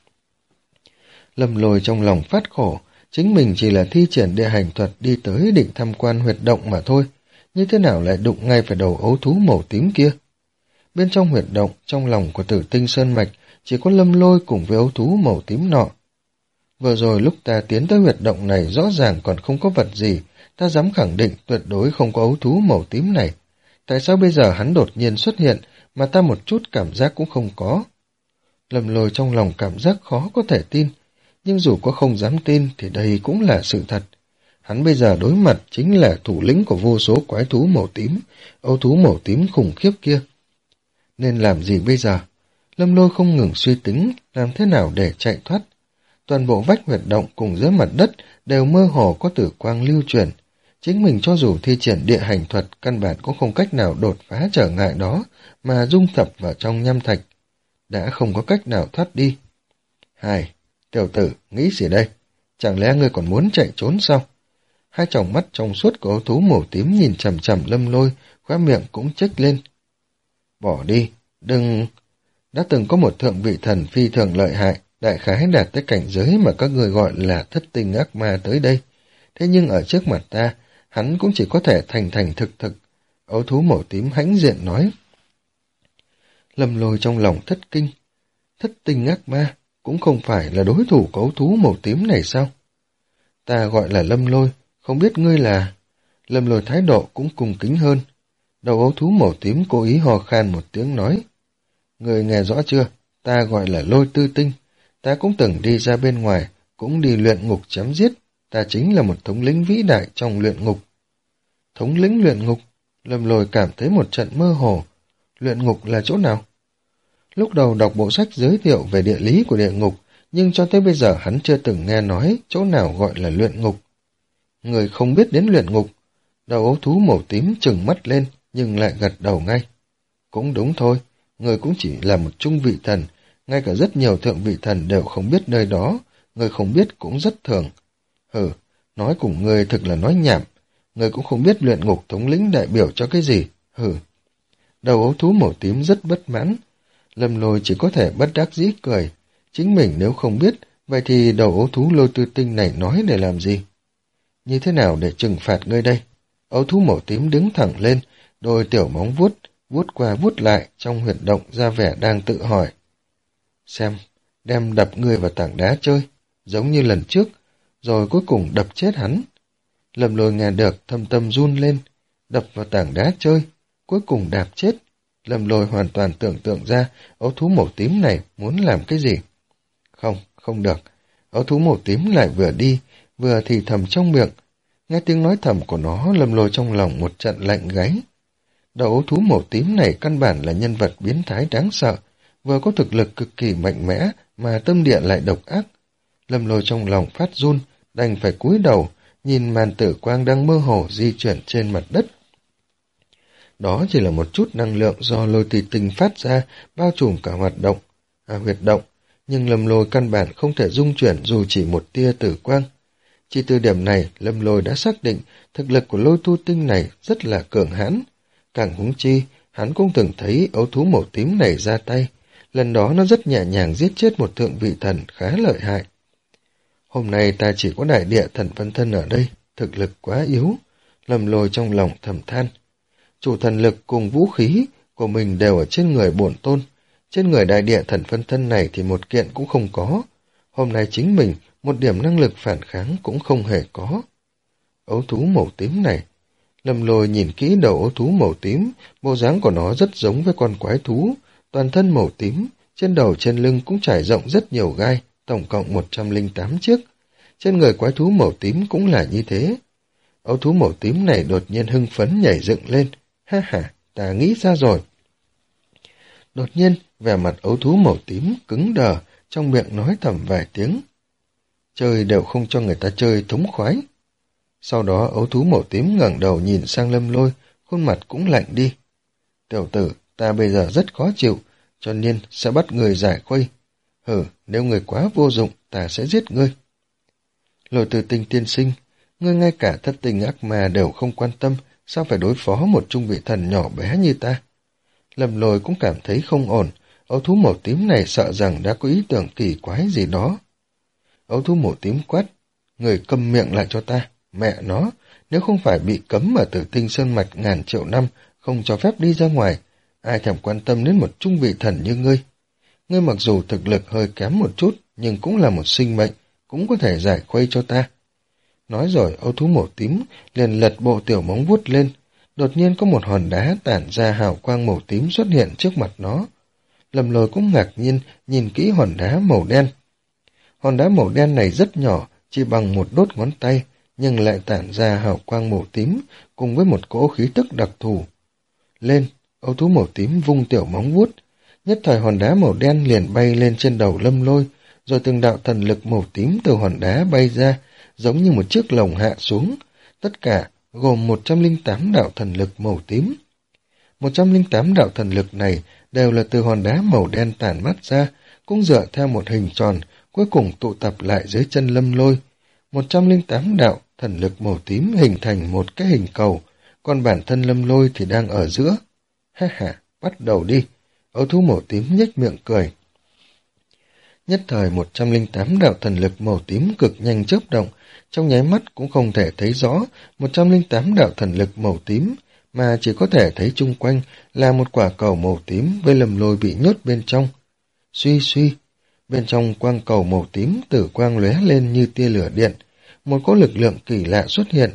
Lâm Lôi trong lòng phát khổ, chính mình chỉ là thi triển địa hành thuật đi tới định tham quan huyệt động mà thôi, như thế nào lại đụng ngay phải đầu ấu thú màu tím kia? Bên trong huyệt động, trong lòng của Tử Tinh Sơn Mạch, chỉ có Lâm Lôi cùng với ấu thú màu tím nọ. Vừa rồi lúc ta tiến tới huyệt động này rõ ràng còn không có vật gì, ta dám khẳng định tuyệt đối không có ấu thú màu tím này. Tại sao bây giờ hắn đột nhiên xuất hiện, mà ta một chút cảm giác cũng không có? Lâm Lôi trong lòng cảm giác khó có thể tin, nhưng dù có không dám tin thì đây cũng là sự thật. Hắn bây giờ đối mặt chính là thủ lĩnh của vô số quái thú màu tím, ấu thú màu tím khủng khiếp kia. Nên làm gì bây giờ? Lâm Lôi không ngừng suy tính làm thế nào để chạy thoát. Toàn bộ vách huyệt động cùng dưới mặt đất đều mơ hồ có tử quang lưu truyền. Chính mình cho dù thi triển địa hành thuật, căn bản cũng không cách nào đột phá trở ngại đó mà dung thập vào trong nham thạch. Đã không có cách nào thoát đi. Hai, tiểu tử, nghĩ gì đây? Chẳng lẽ ngươi còn muốn chạy trốn sao? Hai tròng mắt trong suốt của ấu thú màu tím nhìn chằm chằm Lâm Lôi, khóe miệng cũng chếch lên. Bỏ đi, đừng... Đã từng có một thượng vị thần phi thường lợi hại, đại khái đạt tới cảnh giới mà các người gọi là thất tinh ác ma tới đây. Thế nhưng ở trước mặt ta, hắn cũng chỉ có thể thành thành thực thực. Ấu thú màu tím hãnh diện nói. Lâm Lôi trong lòng thất kinh. Thất tinh ác ma cũng không phải là đối thủ của ấu thú màu tím này sao? Ta gọi là Lâm Lôi, không biết ngươi là... Lâm Lôi thái độ cũng cung kính hơn. Đầu ấu thú màu tím cố ý hò khan một tiếng nói. Ngươi nghe rõ chưa? Ta gọi là Lôi Tư Tinh. Ta cũng từng đi ra bên ngoài, cũng đi luyện ngục chém giết. Ta chính là một thống lĩnh vĩ đại trong luyện ngục. Thống lĩnh luyện ngục? Lâm Lôi cảm thấy một trận mơ hồ. Luyện ngục là chỗ nào? Lúc đầu đọc bộ sách giới thiệu về địa lý của địa ngục, nhưng cho tới bây giờ hắn chưa từng nghe nói chỗ nào gọi là luyện ngục. Người không biết đến luyện ngục. Đầu ấu thú màu tím trừng mắt lên, nhưng lại gật đầu ngay. Cũng đúng thôi, người cũng chỉ là một trung vị thần, ngay cả rất nhiều thượng vị thần đều không biết nơi đó, người không biết cũng rất thường. Hừ, nói cùng người thực là nói nhảm, người cũng không biết luyện ngục thống lĩnh đại biểu cho cái gì, hừ. Đầu ấu thú màu tím rất bất mãn, Lâm Lôi chỉ có thể bất đắc dĩ cười, chính mình nếu không biết, vậy thì đầu ấu thú Lôi Tư Tinh này nói để làm gì? Như thế nào để trừng phạt ngươi đây? Ấu thú màu tím đứng thẳng lên, đôi tiểu móng vuốt, vuốt qua vuốt lại trong huyệt động ra vẻ đang tự hỏi. Xem, đem đập ngươi vào tảng đá chơi, giống như lần trước, rồi cuối cùng đập chết hắn. Lâm Lôi nghe được thâm tâm run lên, đập vào tảng đá chơi, cuối cùng đạp chết. Lâm Lôi hoàn toàn tưởng tượng ra ấu thú màu tím này muốn làm cái gì. Không, không được. Ấu thú màu tím lại vừa đi, vừa thì thầm trong miệng. Nghe tiếng nói thầm của nó, Lâm Lôi trong lòng một trận lạnh gáy. Đầu ấu thú màu tím này căn bản là nhân vật biến thái đáng sợ, vừa có thực lực cực kỳ mạnh mẽ mà tâm địa lại độc ác. Lâm Lôi trong lòng phát run, đành phải cúi đầu, nhìn màn tử quang đang mơ hồ di chuyển trên mặt đất. Đó chỉ là một chút năng lượng do Lôi Tỳ Tinh phát ra, bao trùm cả hoạt động, à, huyệt động, nhưng Lâm Lôi căn bản không thể dung chuyển dù chỉ một tia tử quang. Chỉ từ điểm này, Lâm Lôi đã xác định thực lực của Lôi Tu Tinh này rất là cường hãn. Càng huống chi, hắn cũng từng thấy ấu thú màu tím này ra tay, lần đó nó rất nhẹ nhàng giết chết một thượng vị thần khá lợi hại. Hôm nay ta chỉ có đại địa thần phân thân ở đây, thực lực quá yếu, Lâm Lôi trong lòng thầm than. Chủ thần lực cùng vũ khí của mình đều ở trên người bổn tôn, trên người đại địa thần phân thân này thì một kiện cũng không có. Hôm nay chính mình một điểm năng lực phản kháng cũng không hề có. Ấu thú màu tím này, Lâm Lôi nhìn kỹ đầu ấu thú màu tím, bộ dáng của nó rất giống với con quái thú, toàn thân màu tím, trên đầu trên lưng cũng trải rộng rất nhiều gai, tổng cộng một trăm lẻ tám chiếc. Trên người quái thú màu tím cũng là như thế. Ấu thú màu tím này đột nhiên hưng phấn nhảy dựng lên. Ha ha, ta nghĩ ra rồi. Đột nhiên, vẻ mặt ấu thú màu tím cứng đờ, trong miệng nói thầm vài tiếng. Chơi đều không cho người ta chơi thống khoái. Sau đó ấu thú màu tím ngẩng đầu nhìn sang Lâm Lôi, khuôn mặt cũng lạnh đi. Tiểu tử, ta bây giờ rất khó chịu, cho nên sẽ bắt người giải khuây. Hừ, nếu người quá vô dụng, ta sẽ giết ngươi. Lôi Tư Tinh tiên sinh, ngươi ngay cả thất tình ác ma đều không quan tâm, sao phải đối phó một trung vị thần nhỏ bé như ta? Lâm Lôi cũng cảm thấy không ổn, ấu thú màu tím này sợ rằng đã có ý tưởng kỳ quái gì đó. Ấu thú màu tím quát, người câm miệng lại cho ta, mẹ nó, Nếu không phải bị cấm ở Tử Tinh Sơn Mạch ngàn triệu năm, không cho phép đi ra ngoài, ai thèm quan tâm đến một trung vị thần như ngươi. Ngươi mặc dù thực lực hơi kém một chút, nhưng cũng là một sinh mệnh, cũng có thể giải khuây cho ta. Nói rồi, ấu thú màu tím liền lật bộ tiểu móng vuốt lên, đột nhiên có một hòn đá tản ra hào quang màu tím xuất hiện trước mặt nó. Lâm Lôi cũng ngạc nhiên nhìn kỹ hòn đá màu đen. Hòn đá màu đen này rất nhỏ, chỉ bằng một đốt ngón tay, nhưng lại tản ra hào quang màu tím cùng với một cỗ khí tức đặc thù. Lên, ấu thú màu tím vung tiểu móng vuốt, nhất thời hòn đá màu đen liền bay lên trên đầu Lâm Lôi, rồi từng đạo thần lực màu tím từ hòn đá bay ra, giống như một chiếc lồng hạ xuống, tất cả gồm một trăm linh tám đạo thần lực màu tím. một trăm linh tám đạo thần lực này đều là từ hòn đá màu đen tản mát ra, cũng dựa theo một hình tròn, cuối cùng tụ tập lại dưới chân Lâm Lôi. một trăm linh tám đạo thần lực màu tím hình thành một cái hình cầu, còn bản thân Lâm Lôi thì đang ở giữa. Ha ha, bắt đầu đi. Ấu thú màu tím nhếch miệng cười. Nhất thời một trăm linh tám đạo thần lực màu tím cực nhanh chớp động, trong nháy mắt cũng không thể thấy rõ một trăm linh tám đạo thần lực màu tím, mà chỉ có thể thấy chung quanh là một quả cầu màu tím với Lâm Lôi bị nhốt bên trong. Suy suy, bên trong quang cầu màu tím tử quang lóe lên như tia lửa điện, một cỗ lực lượng kỳ lạ xuất hiện.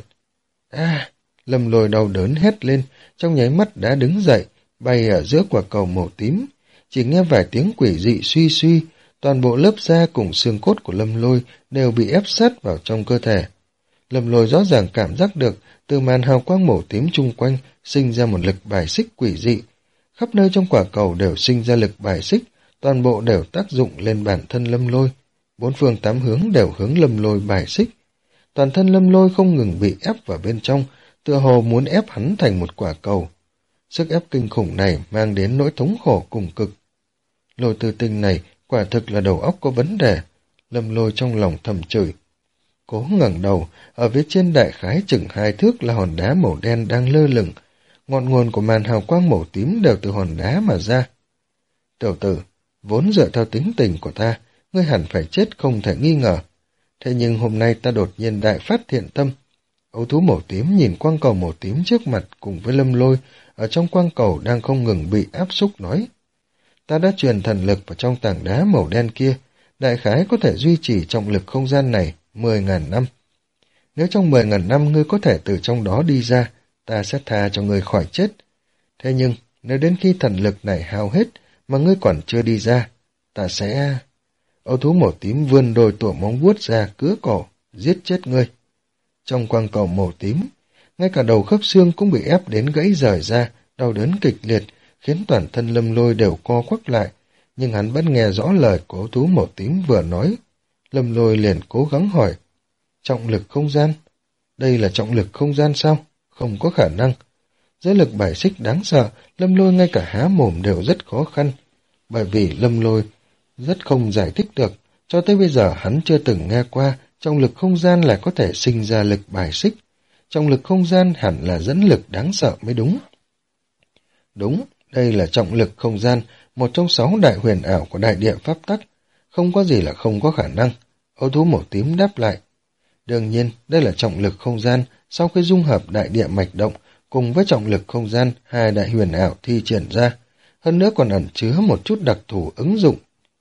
À, Lâm Lôi đau đớn hét lên, trong nháy mắt đã đứng dậy, bay ở giữa quả cầu màu tím. Chỉ nghe vài tiếng quỷ dị suy suy, toàn bộ lớp da cùng xương cốt của Lâm Lôi đều bị ép sát vào trong cơ thể. Lâm Lôi rõ ràng cảm giác được từ màn hào quang màu tím chung quanh sinh ra một lực bài xích quỷ dị. Khắp nơi trong quả cầu đều sinh ra lực bài xích, toàn bộ đều tác dụng lên bản thân Lâm Lôi. Bốn phương tám hướng đều hướng Lâm Lôi bài xích. Toàn thân Lâm Lôi không ngừng bị ép vào bên trong, tựa hồ muốn ép hắn thành một quả cầu. Sức ép kinh khủng này mang đến nỗi thống khổ cùng cực. Lôi Tư Tinh này quả thực là đầu óc có vấn đề. Lâm Lôi trong lòng thầm chửi. Cố ngẩng đầu, ở phía trên đại khái chừng hai thước là hòn đá màu đen đang lơ lửng. Ngọn nguồn của màn hào quang màu tím đều từ hòn đá mà ra. Tiểu tử, vốn dựa theo tính tình của ta, ngươi hẳn phải chết không thể nghi ngờ. Thế nhưng hôm nay ta đột nhiên đại phát thiện tâm. Ấu thú màu tím nhìn quang cầu màu tím trước mặt cùng với Lâm Lôi, ở trong quang cầu đang không ngừng bị áp xúc nói. Ta đã truyền thần lực vào trong tảng đá màu đen kia, đại khái có thể duy trì trọng lực không gian này mười ngàn năm. Nếu trong mười ngàn năm ngươi có thể từ trong đó đi ra, ta sẽ tha cho ngươi khỏi chết. Thế nhưng, nếu đến khi thần lực này hao hết mà ngươi còn chưa đi ra, ta sẽ... Ấu thú màu tím vươn đôi tổ móng vuốt ra cứa cổ, giết chết ngươi. Trong quang cầu màu tím, ngay cả đầu khớp xương cũng bị ép đến gãy rời ra, đau đớn kịch liệt, khiến toàn thân Lâm Lôi đều co quắp lại, nhưng hắn vẫn nghe rõ lời của ấu thú màu tím vừa nói. Lâm Lôi liền cố gắng hỏi, trọng lực không gian? Đây là trọng lực không gian sao? Không có khả năng. Giới lực bài xích đáng sợ, Lâm Lôi ngay cả há mồm đều rất khó khăn, bởi vì Lâm Lôi rất không giải thích được, cho tới bây giờ hắn chưa từng nghe qua trọng lực không gian lại có thể sinh ra lực bài xích. Trọng lực không gian hẳn là dẫn lực đáng sợ mới đúng. Đúng, đây là trọng lực không gian, một trong sáu đại huyền ảo của đại địa pháp tắc. Không có gì là không có khả năng. Ấu thú màu tím đáp lại. Đương nhiên, đây là trọng lực không gian sau khi dung hợp đại địa mạch động cùng với trọng lực không gian hai đại huyền ảo thi triển ra. Hơn nữa còn ẩn chứa một chút đặc thù ứng dụng.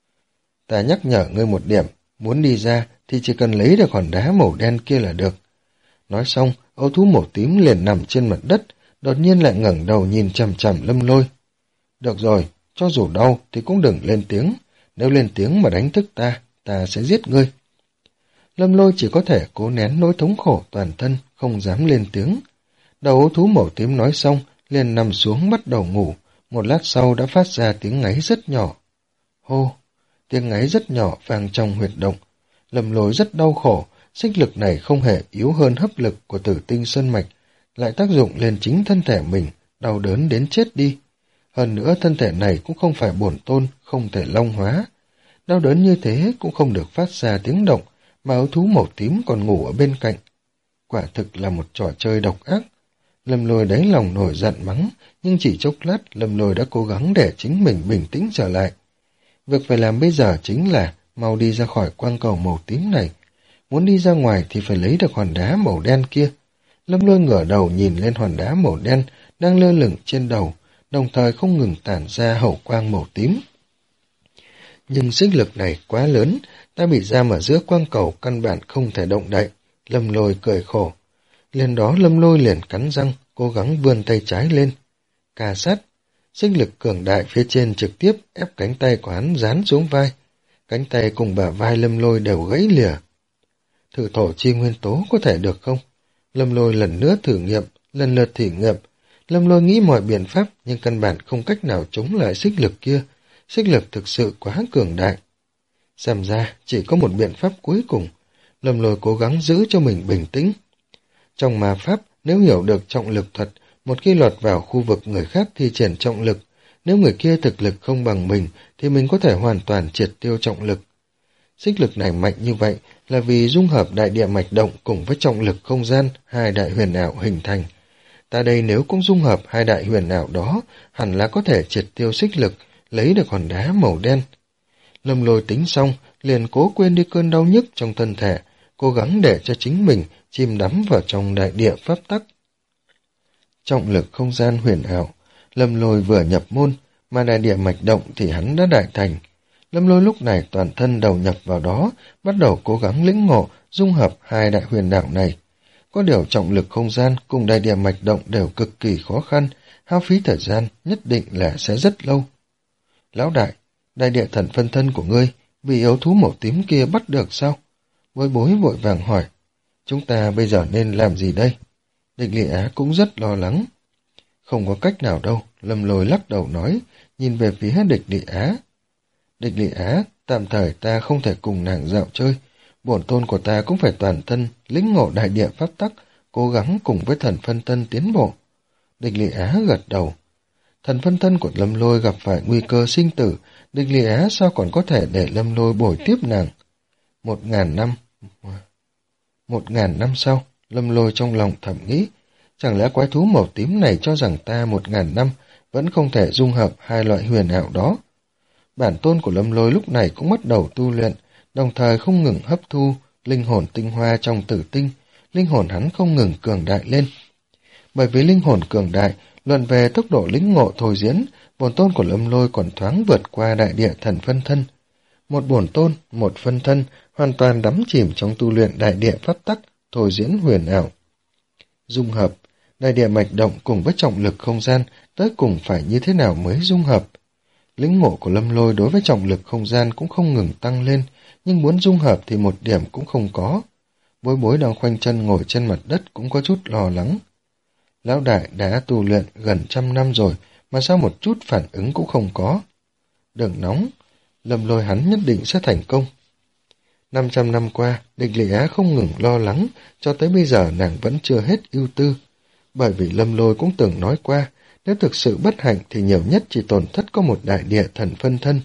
Ta nhắc nhở ngươi một điểm, muốn đi ra thì chỉ cần lấy được hòn đá màu đen kia là được. Nói xong, ấu thú màu tím liền nằm trên mặt đất, đột nhiên lại ngẩng đầu nhìn chằm chằm Lâm Lôi. Được rồi, cho dù đau thì cũng đừng lên tiếng, nếu lên tiếng mà đánh thức ta, ta sẽ giết ngươi. Lâm Lôi chỉ có thể cố nén nỗi thống khổ toàn thân, không dám lên tiếng. Đầu ấu thú màu tím nói xong, liền nằm xuống bắt đầu ngủ, một lát sau đã phát ra tiếng ngáy rất nhỏ. Hô! Tiếng ngáy rất nhỏ vang trong huyệt động. Lâm Lôi rất đau khổ, xích lực này không hề yếu hơn hấp lực của Tử Tinh Sơn Mạch, lại tác dụng lên chính thân thể mình, đau đớn đến chết đi. Hơn nữa thân thể này cũng không phải bổn tôn, không thể long hóa. Đau đớn như thế cũng không được phát ra tiếng động, mà ấu thú màu tím còn ngủ ở bên cạnh. Quả thực là một trò chơi độc ác. Lâm Lôi đáy lòng nổi giận mắng, nhưng chỉ chốc lát Lâm Lôi đã cố gắng để chính mình bình tĩnh trở lại. Việc phải làm bây giờ chính là mau đi ra khỏi quang cầu màu tím này. Muốn đi ra ngoài thì phải lấy được hòn đá màu đen kia. Lâm Lôi ngửa đầu nhìn lên hòn đá màu đen đang lơ lửng trên đầu, đồng thời không ngừng tản ra hậu quang màu tím. Nhưng sức lực này quá lớn, ta bị giam ở giữa quang cầu căn bản không thể động đậy. Lâm Lôi cười khổ. Lên đó Lâm Lôi liền cắn răng, cố gắng vươn tay trái lên. Cà sát, sức lực cường đại phía trên trực tiếp ép cánh tay của hắn dán xuống vai. Cánh tay cùng bả vai Lâm Lôi đều gãy lìa. Thử thổ chi nguyên tố có thể được không? Lâm Lôi lần nữa thử nghiệm, lần lượt thử nghiệm. Lâm Lôi nghĩ mọi biện pháp nhưng căn bản không cách nào chống lại sức lực kia. Sức lực thực sự quá cường đại. Xem ra chỉ có một biện pháp cuối cùng. Lâm Lôi cố gắng giữ cho mình bình tĩnh. Trong ma pháp, nếu hiểu được trọng lực thuật, một khi lọt vào khu vực người khác thi triển trọng lực, nếu người kia thực lực không bằng mình, thì mình có thể hoàn toàn triệt tiêu trọng lực. Xích lực này mạnh như vậy là vì dung hợp đại địa mạch động cùng với trọng lực không gian, hai đại huyền ảo hình thành. Ta đây nếu cũng dung hợp hai đại huyền ảo đó, hẳn là có thể triệt tiêu xích lực, lấy được hòn đá màu đen. Lâm Lôi tính xong, liền cố quên đi cơn đau nhức trong thân thể, cố gắng để cho chính mình chìm đắm vào trong đại địa pháp tắc. Trọng lực không gian huyền ảo, Lâm Lôi vừa nhập môn, mà đại địa mạch động thì hắn đã đại thành. Lâm Lôi lúc này toàn thân đầu nhập vào đó, bắt đầu cố gắng lĩnh ngộ, dung hợp hai đại huyền ảo này. Có điều trọng lực không gian cùng đại địa mạch động đều cực kỳ khó khăn, hao phí thời gian nhất định là sẽ rất lâu. Lão đại, đại địa thần phân thân của ngươi bị yếu thú màu tím kia bắt được sao? Bối bối vội vàng hỏi. Chúng ta bây giờ nên làm gì đây? Địch Lị Á cũng rất lo lắng. Không có cách nào đâu, Lâm Lôi lắc đầu nói, nhìn về phía Địch Lị Á. Địch Lị Á, tạm thời ta không thể cùng nàng dạo chơi, bổn tôn của ta cũng phải toàn thân, lĩnh ngộ đại địa pháp tắc, cố gắng cùng với thần phân thân tiến bộ. Địch Lị Á gật đầu. Thần phân thân của Lâm Lôi gặp phải nguy cơ sinh tử, Địch Lị Á sao còn có thể để Lâm Lôi bồi tiếp nàng? Một ngàn năm... Một ngàn năm sau, Lâm Lôi trong lòng thầm nghĩ, chẳng lẽ quái thú màu tím này cho rằng ta một ngàn năm vẫn không thể dung hợp hai loại huyền ảo đó? Bản tôn của Lâm Lôi lúc này cũng bắt đầu tu luyện, đồng thời không ngừng hấp thu linh hồn tinh hoa trong tử tinh, linh hồn hắn không ngừng cường đại lên. Bởi vì linh hồn cường đại, luận về tốc độ lĩnh ngộ thôi diễn, bổn tôn của Lâm Lôi còn thoáng vượt qua đại địa thần phân thân. Một bổn tôn, một phân thân, hoàn toàn đắm chìm trong tu luyện đại địa pháp tắc, thôi diễn huyền ảo. Dung hợp, đại địa mạch động cùng với trọng lực không gian, tới cùng phải như thế nào mới dung hợp? Lĩnh ngộ của Lâm Lôi đối với trọng lực không gian cũng không ngừng tăng lên, nhưng muốn dung hợp thì một điểm cũng không có. Bối bối đang khoanh chân ngồi trên mặt đất cũng có chút lo lắng. Lão đại đã tu luyện gần trăm năm rồi, mà sao một chút phản ứng cũng không có? Đừng nóng, Lâm Lôi hắn nhất định sẽ thành công. Năm trăm năm qua, Địch Lị Á không ngừng lo lắng, cho tới bây giờ nàng vẫn chưa hết ưu tư. Bởi vì Lâm Lôi cũng từng nói qua, nếu thực sự bất hạnh thì nhiều nhất chỉ tổn thất có một đại địa thần phân thân.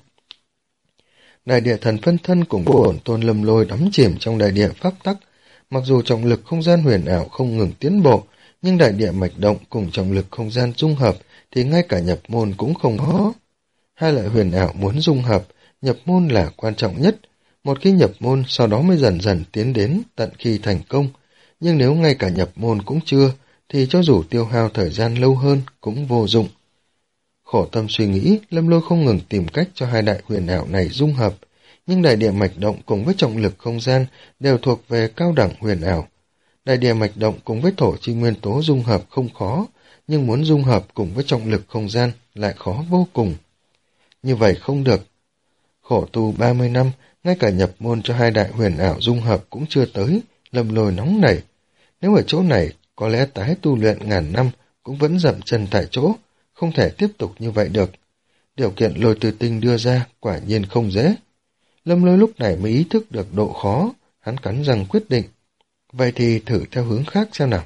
Đại địa thần phân thân cùng bổn tôn Lâm Lôi đắm chìm trong đại địa pháp tắc, mặc dù trọng lực không gian huyền ảo không ngừng tiến bộ, nhưng đại địa mạch động cùng trọng lực không gian dung hợp thì ngay cả nhập môn cũng không có. Hai loại huyền ảo muốn dung hợp, nhập môn là quan trọng nhất. Một khi nhập môn, sau đó mới dần dần tiến đến tận khi thành công. Nhưng nếu ngay cả nhập môn cũng chưa, thì cho dù tiêu hao thời gian lâu hơn cũng vô dụng. Khổ tâm suy nghĩ, Lâm Lôi không ngừng tìm cách cho hai đại huyền ảo này dung hợp, nhưng đại địa mạch động cùng với trọng lực không gian đều thuộc về cao đẳng huyền ảo. Đại địa mạch động cùng với thổ chi nguyên tố dung hợp không khó, nhưng muốn dung hợp cùng với trọng lực không gian lại khó vô cùng. Như vậy không được. Khổ tu ba mươi năm, ngay cả nhập môn cho hai đại huyền ảo dung hợp cũng chưa tới, Lâm Lôi nóng nảy. Nếu ở chỗ này, có lẽ tái tu luyện ngàn năm cũng vẫn dậm chân tại chỗ, không thể tiếp tục như vậy được. Điều kiện Lôi Từ Tinh đưa ra quả nhiên không dễ. Lâm Lôi lúc này mới ý thức được độ khó, hắn cắn răng quyết định. Vậy thì thử theo hướng khác xem nào.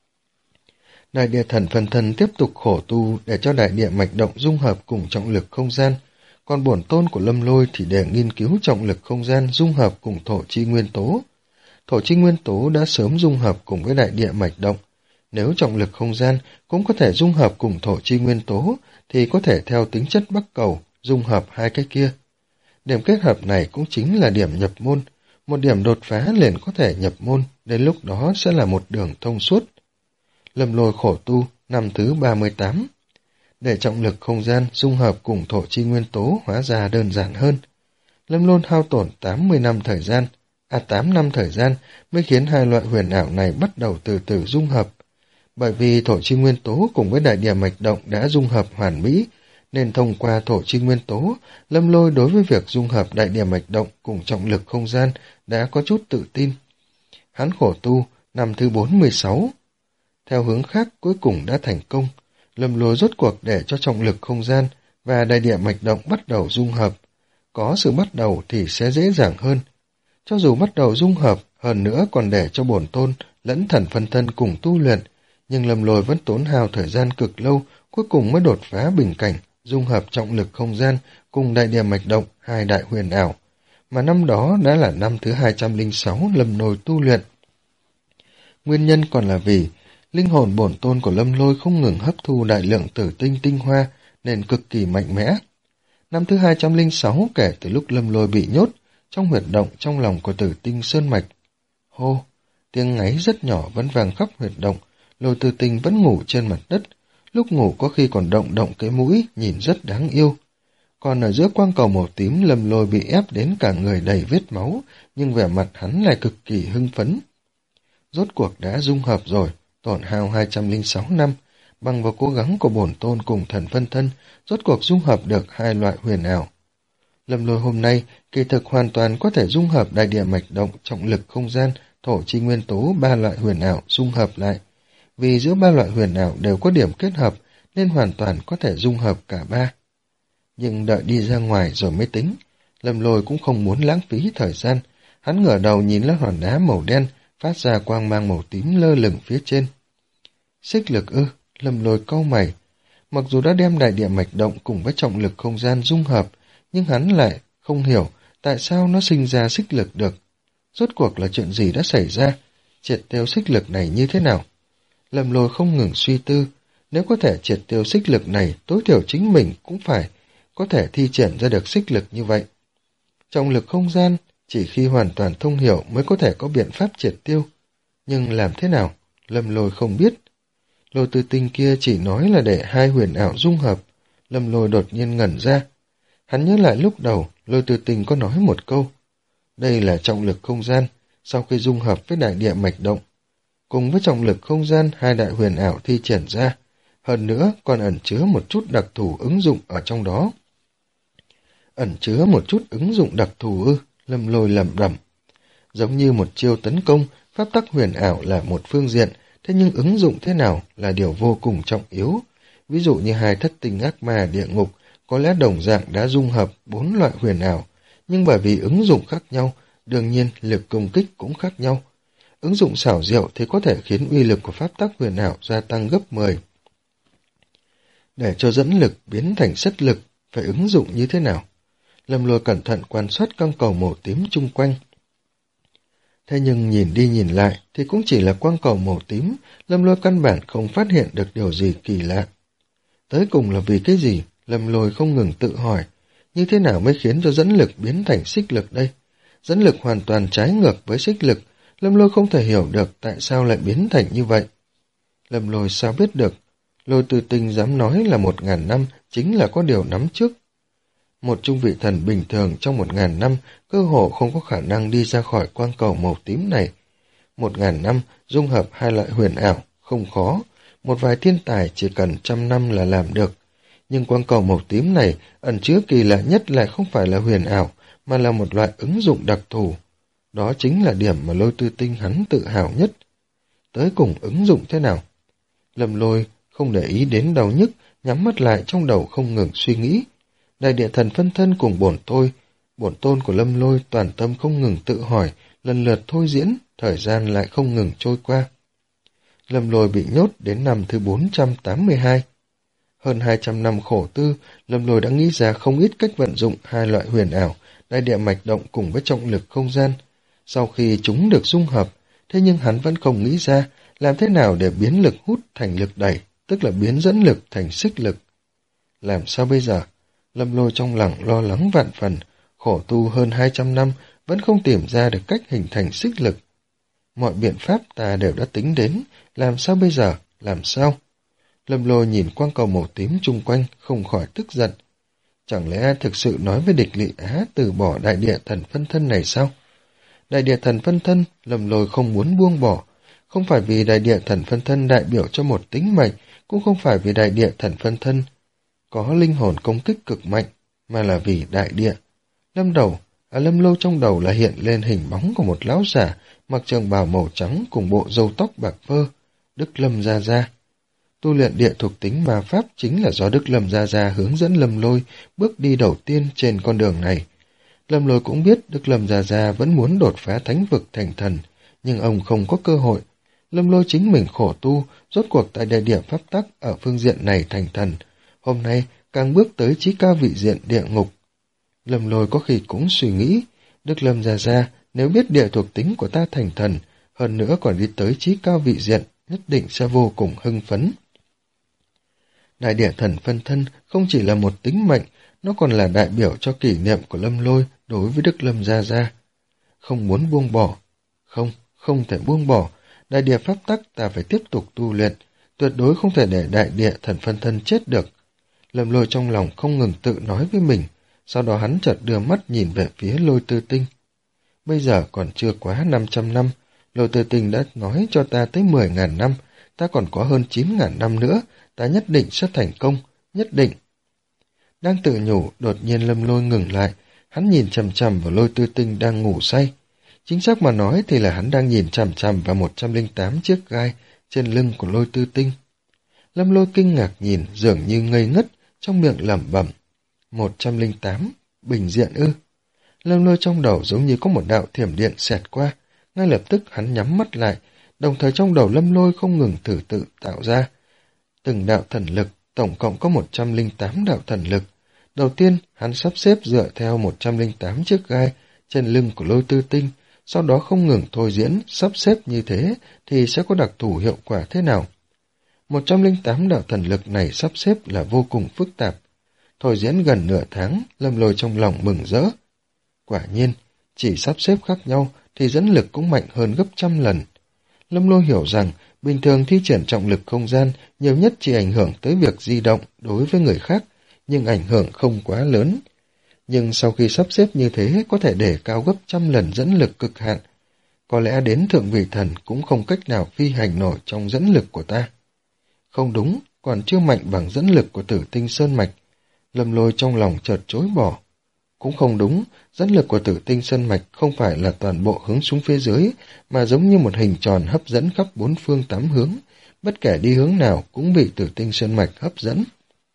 Đại địa thần phân thân tiếp tục khổ tu để cho đại địa mạch động dung hợp cùng trọng lực không gian, còn bổn tôn của Lâm Lôi thì để nghiên cứu trọng lực không gian dung hợp cùng thổ chi nguyên tố. Thổ chi nguyên tố đã sớm dung hợp cùng với đại địa mạch động. Nếu trọng lực không gian cũng có thể dung hợp cùng thổ chi nguyên tố, thì có thể theo tính chất bắc cầu dung hợp hai cái kia. Điểm kết hợp này cũng chính là điểm nhập môn. Một điểm đột phá liền có thể nhập môn, đến lúc đó sẽ là một đường thông suốt. Lâm Lôi khổ tu, năm thứ ba mươi tám. Để trọng lực không gian dung hợp cùng thổ chi nguyên tố hóa ra đơn giản hơn. Lâm Lôi hao tổn tám mươi năm thời gian, à tám năm thời gian mới khiến hai loại huyền ảo này bắt đầu từ từ dung hợp. Bởi vì thổ chi nguyên tố cùng với đại địa mạch động đã dung hợp hoàn mỹ, nên thông qua thổ chi nguyên tố, Lâm Lôi đối với việc dung hợp đại địa mạch động cùng trọng lực không gian đã có chút tự tin. Hắn khổ tu, năm thứ bốn mươi sáu. Theo hướng khác cuối cùng đã thành công, Lâm Lôi rốt cuộc để cho trọng lực không gian và đại địa mạch động bắt đầu dung hợp. Có sự bắt đầu thì sẽ dễ dàng hơn. Cho dù bắt đầu dung hợp, hơn nữa còn để cho bổn tôn lẫn thần phân thân cùng tu luyện, nhưng Lâm Lôi vẫn tốn hao thời gian cực lâu, cuối cùng mới đột phá bình cảnh, dung hợp trọng lực không gian cùng đại địa mạch động, hai đại huyền ảo. Mà năm đó đã là năm thứ hai trăm lẻ sáu Lâm Lôi tu luyện. Nguyên nhân còn là vì linh hồn bổn tôn của Lâm Lôi không ngừng hấp thu đại lượng tử tinh tinh hoa nên cực kỳ mạnh mẽ. Năm thứ hai trăm lẻ sáu kể từ lúc Lâm Lôi bị nhốt trong huyệt động trong lòng của Tử Tinh Sơn Mạch. Hô, tiếng ngáy rất nhỏ vẫn vang khắp huyệt động, Lôi Tử Tinh vẫn ngủ trên mặt đất, lúc ngủ có khi còn động động cái mũi, nhìn rất đáng yêu. Còn ở giữa quang cầu màu tím, Lâm Lôi bị ép đến cả người đầy vết máu, nhưng vẻ mặt hắn lại cực kỳ hưng phấn. Rốt cuộc đã dung hợp rồi, tổn hao hai trăm lẻ sáu năm, bằng vào cố gắng của bổn tôn cùng thần phân thân, rốt cuộc dung hợp được hai loại huyền ảo. Lâm Lôi hôm nay kỳ thực hoàn toàn có thể dung hợp đại địa mạch động, trọng lực không gian, thổ chi nguyên tố ba loại huyền ảo dung hợp lại. Vì giữa ba loại huyền ảo đều có điểm kết hợp nên hoàn toàn có thể dung hợp cả ba. Nhưng đợi đi ra ngoài rồi mới tính. Lâm Lôi cũng không muốn lãng phí thời gian. Hắn ngửa đầu nhìn lên hòn đá màu đen phát ra quang mang màu tím lơ lửng phía trên. Xích lực ư? Lâm Lôi cau mày. Mặc dù đã đem đại địa mạch động cùng với trọng lực không gian dung hợp, nhưng hắn lại không hiểu tại sao nó sinh ra xích lực được. Rốt cuộc là chuyện gì đã xảy ra? Triệt tiêu xích lực này như thế nào? Lâm Lôi không ngừng suy tư. Nếu có thể triệt tiêu xích lực này, tối thiểu chính mình cũng phải có thể thi triển ra được xích lực như vậy. Trọng lực không gian chỉ khi hoàn toàn thông hiểu mới có thể có biện pháp triệt tiêu. Nhưng làm thế nào? Lâm Lôi không biết. Lôi Tử Tinh kia chỉ nói là để hai huyền ảo dung hợp. Lâm Lôi đột nhiên ngẩn ra. Hắn nhớ lại lúc đầu, Lôi Tử Tinh có nói một câu. Đây là trọng lực không gian, sau khi dung hợp với đại địa mạch động. Cùng với trọng lực không gian, hai đại huyền ảo thi triển ra. Hơn nữa còn ẩn chứa một chút đặc thù ứng dụng ở trong đó. Ẩn chứa một chút ứng dụng đặc thù ư? Lâm Lôi lẩm bẩm. Giống như một chiêu tấn công, pháp tắc huyền ảo là một phương diện, thế nhưng ứng dụng thế nào là điều vô cùng trọng yếu. Ví dụ như hai thất tinh ác ma địa ngục, có lẽ đồng dạng đã dung hợp bốn loại huyền ảo, nhưng bởi vì ứng dụng khác nhau, đương nhiên lực công kích cũng khác nhau. Ứng dụng xảo diệu thì có thể khiến uy lực của pháp tắc huyền ảo gia tăng gấp mười. Để cho dẫn lực biến thành chất lực, phải ứng dụng như thế nào? Lâm Lôi cẩn thận quan sát quang cầu màu tím chung quanh. Thế nhưng nhìn đi nhìn lại thì cũng chỉ là quang cầu màu tím, Lâm Lôi căn bản không phát hiện được điều gì kỳ lạ. Tới cùng là vì cái gì? Lâm Lôi không ngừng tự hỏi, như thế nào mới khiến cho dẫn lực biến thành xích lực đây? Dẫn lực hoàn toàn trái ngược với xích lực, Lâm Lôi không thể hiểu được tại sao lại biến thành như vậy. Lâm Lôi sao biết được? Lôi Tử Tinh dám nói là một ngàn năm chính là có điều nắm trước. Một trung vị thần bình thường trong một ngàn năm cơ hồ không có khả năng đi ra khỏi quang cầu màu tím này. Một ngàn năm dung hợp hai loại huyền ảo không khó, một vài thiên tài chỉ cần trăm năm là làm được. Nhưng quang cầu màu tím này ẩn chứa kỳ lạ nhất lại không phải là huyền ảo, mà là một loại ứng dụng đặc thù. Đó chính là điểm mà Lôi Tử Tinh hắn tự hào nhất. Tới cùng ứng dụng thế nào? Lâm Lôi không để ý đến đau nhức, nhắm mắt lại trong đầu không ngừng suy nghĩ. Đại địa thần phân thân cùng bổn tôi, bổn tôn của Lâm Lôi toàn tâm không ngừng tự hỏi, lần lượt thôi diễn, thời gian lại không ngừng trôi qua. Lâm Lôi bị nhốt đến năm thứ bốn trăm tám mươi hai. Hơn hai trăm năm khổ tư, Lâm Lôi đã nghĩ ra không ít cách vận dụng hai loại huyền ảo, đại địa mạch động cùng với trọng lực không gian. Sau khi chúng được dung hợp, thế nhưng hắn vẫn không nghĩ ra làm thế nào để biến lực hút thành lực đẩy, tức là biến dẫn lực thành xích lực. Làm sao bây giờ? Lâm Lôi trong lòng lo lắng vạn phần, khổ tu hơn hai trăm năm vẫn không tìm ra được cách hình thành xích lực. Mọi biện pháp ta đều đã tính đến, làm sao bây giờ? làm sao? Lâm Lôi nhìn quang cầu màu tím chung quanh, không khỏi tức giận. Chẳng lẽ thực sự nói với địch Lị Á từ bỏ đại địa thần phân thân này sao? Đại địa thần phân thân, Lâm Lôi không muốn buông bỏ. Không phải vì đại địa thần phân thân đại biểu cho một tính mệnh, cũng không phải vì đại địa thần phân thân có linh hồn công kích cực mạnh, mà là vì đại địa. Lâm đầu, à Lâm Lôi trong đầu là hiện lên hình bóng của một lão giả, mặc trường bào màu trắng cùng bộ râu tóc bạc phơ, Đức Lâm Gia Gia. Tu luyện địa thuộc tính ma pháp chính là do Đức Lâm Gia Gia hướng dẫn Lâm Lôi bước đi đầu tiên trên con đường này. Lâm Lôi cũng biết Đức Lâm Gia Gia vẫn muốn đột phá thánh vực thành thần, nhưng ông không có cơ hội. Lâm Lôi chính mình khổ tu, rốt cuộc tại đại địa pháp tắc ở phương diện này thành thần. Hôm nay càng bước tới chí cao vị diện địa ngục. Lâm Lôi có khi cũng suy nghĩ, Đức Lâm Gia Gia nếu biết địa thuộc tính của ta thành thần, hơn nữa còn đi tới chí cao vị diện, nhất định sẽ vô cùng hưng phấn. Đại địa thần phân thân không chỉ là một tính mệnh, nó còn là đại biểu cho kỷ niệm của Lâm Lôi đối với Đức Lâm Gia Gia. Không muốn buông bỏ. Không, không thể buông bỏ. Đại địa pháp tắc ta phải tiếp tục tu luyện, tuyệt đối không thể để đại địa thần phân thân chết được. Lâm Lôi trong lòng không ngừng tự nói với mình, sau đó hắn chợt đưa mắt nhìn về phía Lôi Tư Tinh. Bây giờ còn chưa quá năm trăm năm, Lôi Tư Tinh đã nói cho ta tới mười ngàn năm, ta còn có hơn chín ngàn năm nữa, ta nhất định sẽ thành công, nhất định. Đang tự nhủ, đột nhiên Lâm Lôi ngừng lại, hắn nhìn chằm chằm vào Lôi Tư Tinh đang ngủ say. Chính xác mà nói thì là hắn đang nhìn chằm chằm vào một trăm lẻ tám chiếc gai trên lưng của Lôi Tư Tinh. Lâm Lôi kinh ngạc nhìn, dường như ngây ngất, trong miệng lẩm bẩm. một trăm lẻ tám, bình diện ư. Lâm Lôi trong đầu giống như có một đạo thiểm điện xẹt qua, ngay lập tức hắn nhắm mắt lại, đồng thời trong đầu Lâm Lôi không ngừng thử tự tạo ra từng đạo thần lực, tổng cộng có một trăm lẻ tám đạo thần lực. Đầu tiên, hắn sắp xếp dựa theo một trăm lẻ tám chiếc gai trên lưng của Lôi Tư Tinh, sau đó không ngừng thôi diễn, sắp xếp như thế thì sẽ có đặc thù hiệu quả thế nào. một trăm lẻ tám đạo thần lực này sắp xếp là vô cùng phức tạp. Thôi diễn gần nửa tháng, Lâm Lôi trong lòng mừng rỡ. Quả nhiên, chỉ sắp xếp khác nhau thì dẫn lực cũng mạnh hơn gấp trăm lần. Lâm Lôi hiểu rằng, bình thường thi triển trọng lực không gian nhiều nhất chỉ ảnh hưởng tới việc di động đối với người khác, nhưng ảnh hưởng không quá lớn. Nhưng sau khi sắp xếp như thế có thể để cao gấp trăm lần dẫn lực cực hạn. Có lẽ đến thượng vị thần cũng không cách nào phi hành nổi trong dẫn lực của ta. Không đúng, còn chưa mạnh bằng dẫn lực của Tử Tinh Sơn Mạch. Lâm Lôi trong lòng chợt chối bỏ. Cũng không đúng, dẫn lực của Tử Tinh Sơn Mạch không phải là toàn bộ hướng xuống phía dưới, mà giống như một hình tròn hấp dẫn khắp bốn phương tám hướng, bất kể đi hướng nào cũng bị Tử Tinh Sơn Mạch hấp dẫn.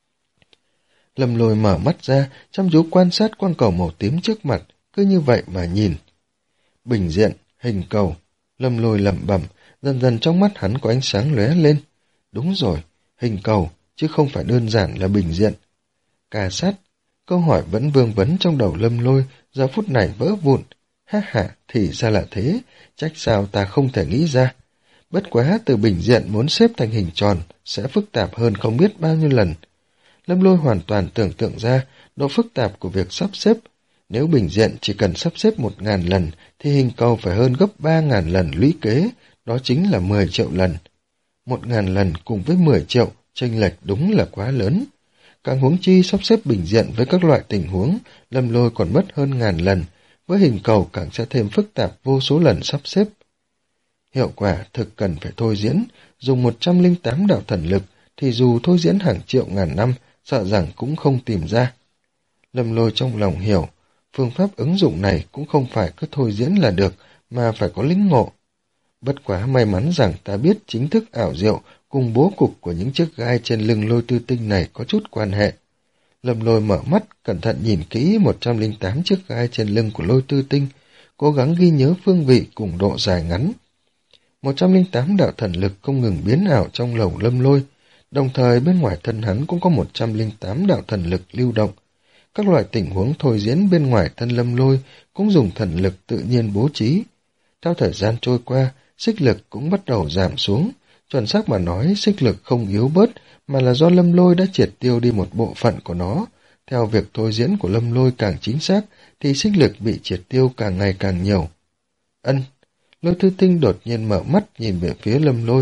Lâm Lôi mở mắt ra, chăm chú quan sát quang cầu màu tím trước mặt, cứ như vậy mà nhìn. Bình diện, hình cầu, Lâm Lôi lẩm bẩm, dần dần trong mắt hắn có ánh sáng lóe lên. Đúng rồi, hình cầu, chứ không phải đơn giản là bình diện. Cà sát, câu hỏi vẫn vương vấn trong đầu Lâm Lôi, giờ phút này vỡ vụn. Ha ha, thì ra là thế, trách sao ta không thể nghĩ ra. Bất quá từ bình diện muốn xếp thành hình tròn sẽ phức tạp hơn không biết bao nhiêu lần. Lâm Lôi hoàn toàn tưởng tượng ra độ phức tạp của việc sắp xếp. Nếu bình diện chỉ cần sắp xếp một ngàn lần thì hình cầu phải hơn gấp ba ngàn lần lũy kế, đó chính là mười triệu lần. Một ngàn lần cùng với mười triệu, chênh lệch đúng là quá lớn. Càng huống chi sắp xếp bình diện với các loại tình huống, Lâm Lôi còn mất hơn ngàn lần, với hình cầu càng sẽ thêm phức tạp vô số lần sắp xếp. Hiệu quả thực cần phải thôi diễn, dùng một trăm lẻ tám đạo thần lực thì dù thôi diễn hàng triệu ngàn năm, sợ rằng cũng không tìm ra. Lâm Lôi trong lòng hiểu, phương pháp ứng dụng này cũng không phải cứ thôi diễn là được, mà phải có lĩnh ngộ. Bất quá may mắn rằng ta biết chính thức ảo diệu cùng bố cục của những chiếc gai trên lưng Lôi Tư Tinh này có chút quan hệ. Lâm Lôi mở mắt, cẩn thận nhìn kỹ một trăm lẻ tám chiếc gai trên lưng của Lôi Tư Tinh, cố gắng ghi nhớ phương vị cùng độ dài ngắn. một trăm lẻ tám đạo thần lực không ngừng biến ảo trong lồng Lâm Lôi, đồng thời bên ngoài thân hắn cũng có một trăm lẻ tám đạo thần lực lưu động. Các loại tình huống thôi diễn bên ngoài thân Lâm Lôi cũng dùng thần lực tự nhiên bố trí. Theo thời gian trôi qua, xích lực cũng bắt đầu giảm xuống. Chuẩn xác mà nói, xích lực không yếu bớt, mà là do Lâm Lôi đã triệt tiêu đi một bộ phận của nó. Theo việc thôi diễn của Lâm Lôi càng chính xác, thì xích lực bị triệt tiêu càng ngày càng nhiều. Ân, Lôi Tư Tinh đột nhiên mở mắt nhìn về phía Lâm Lôi.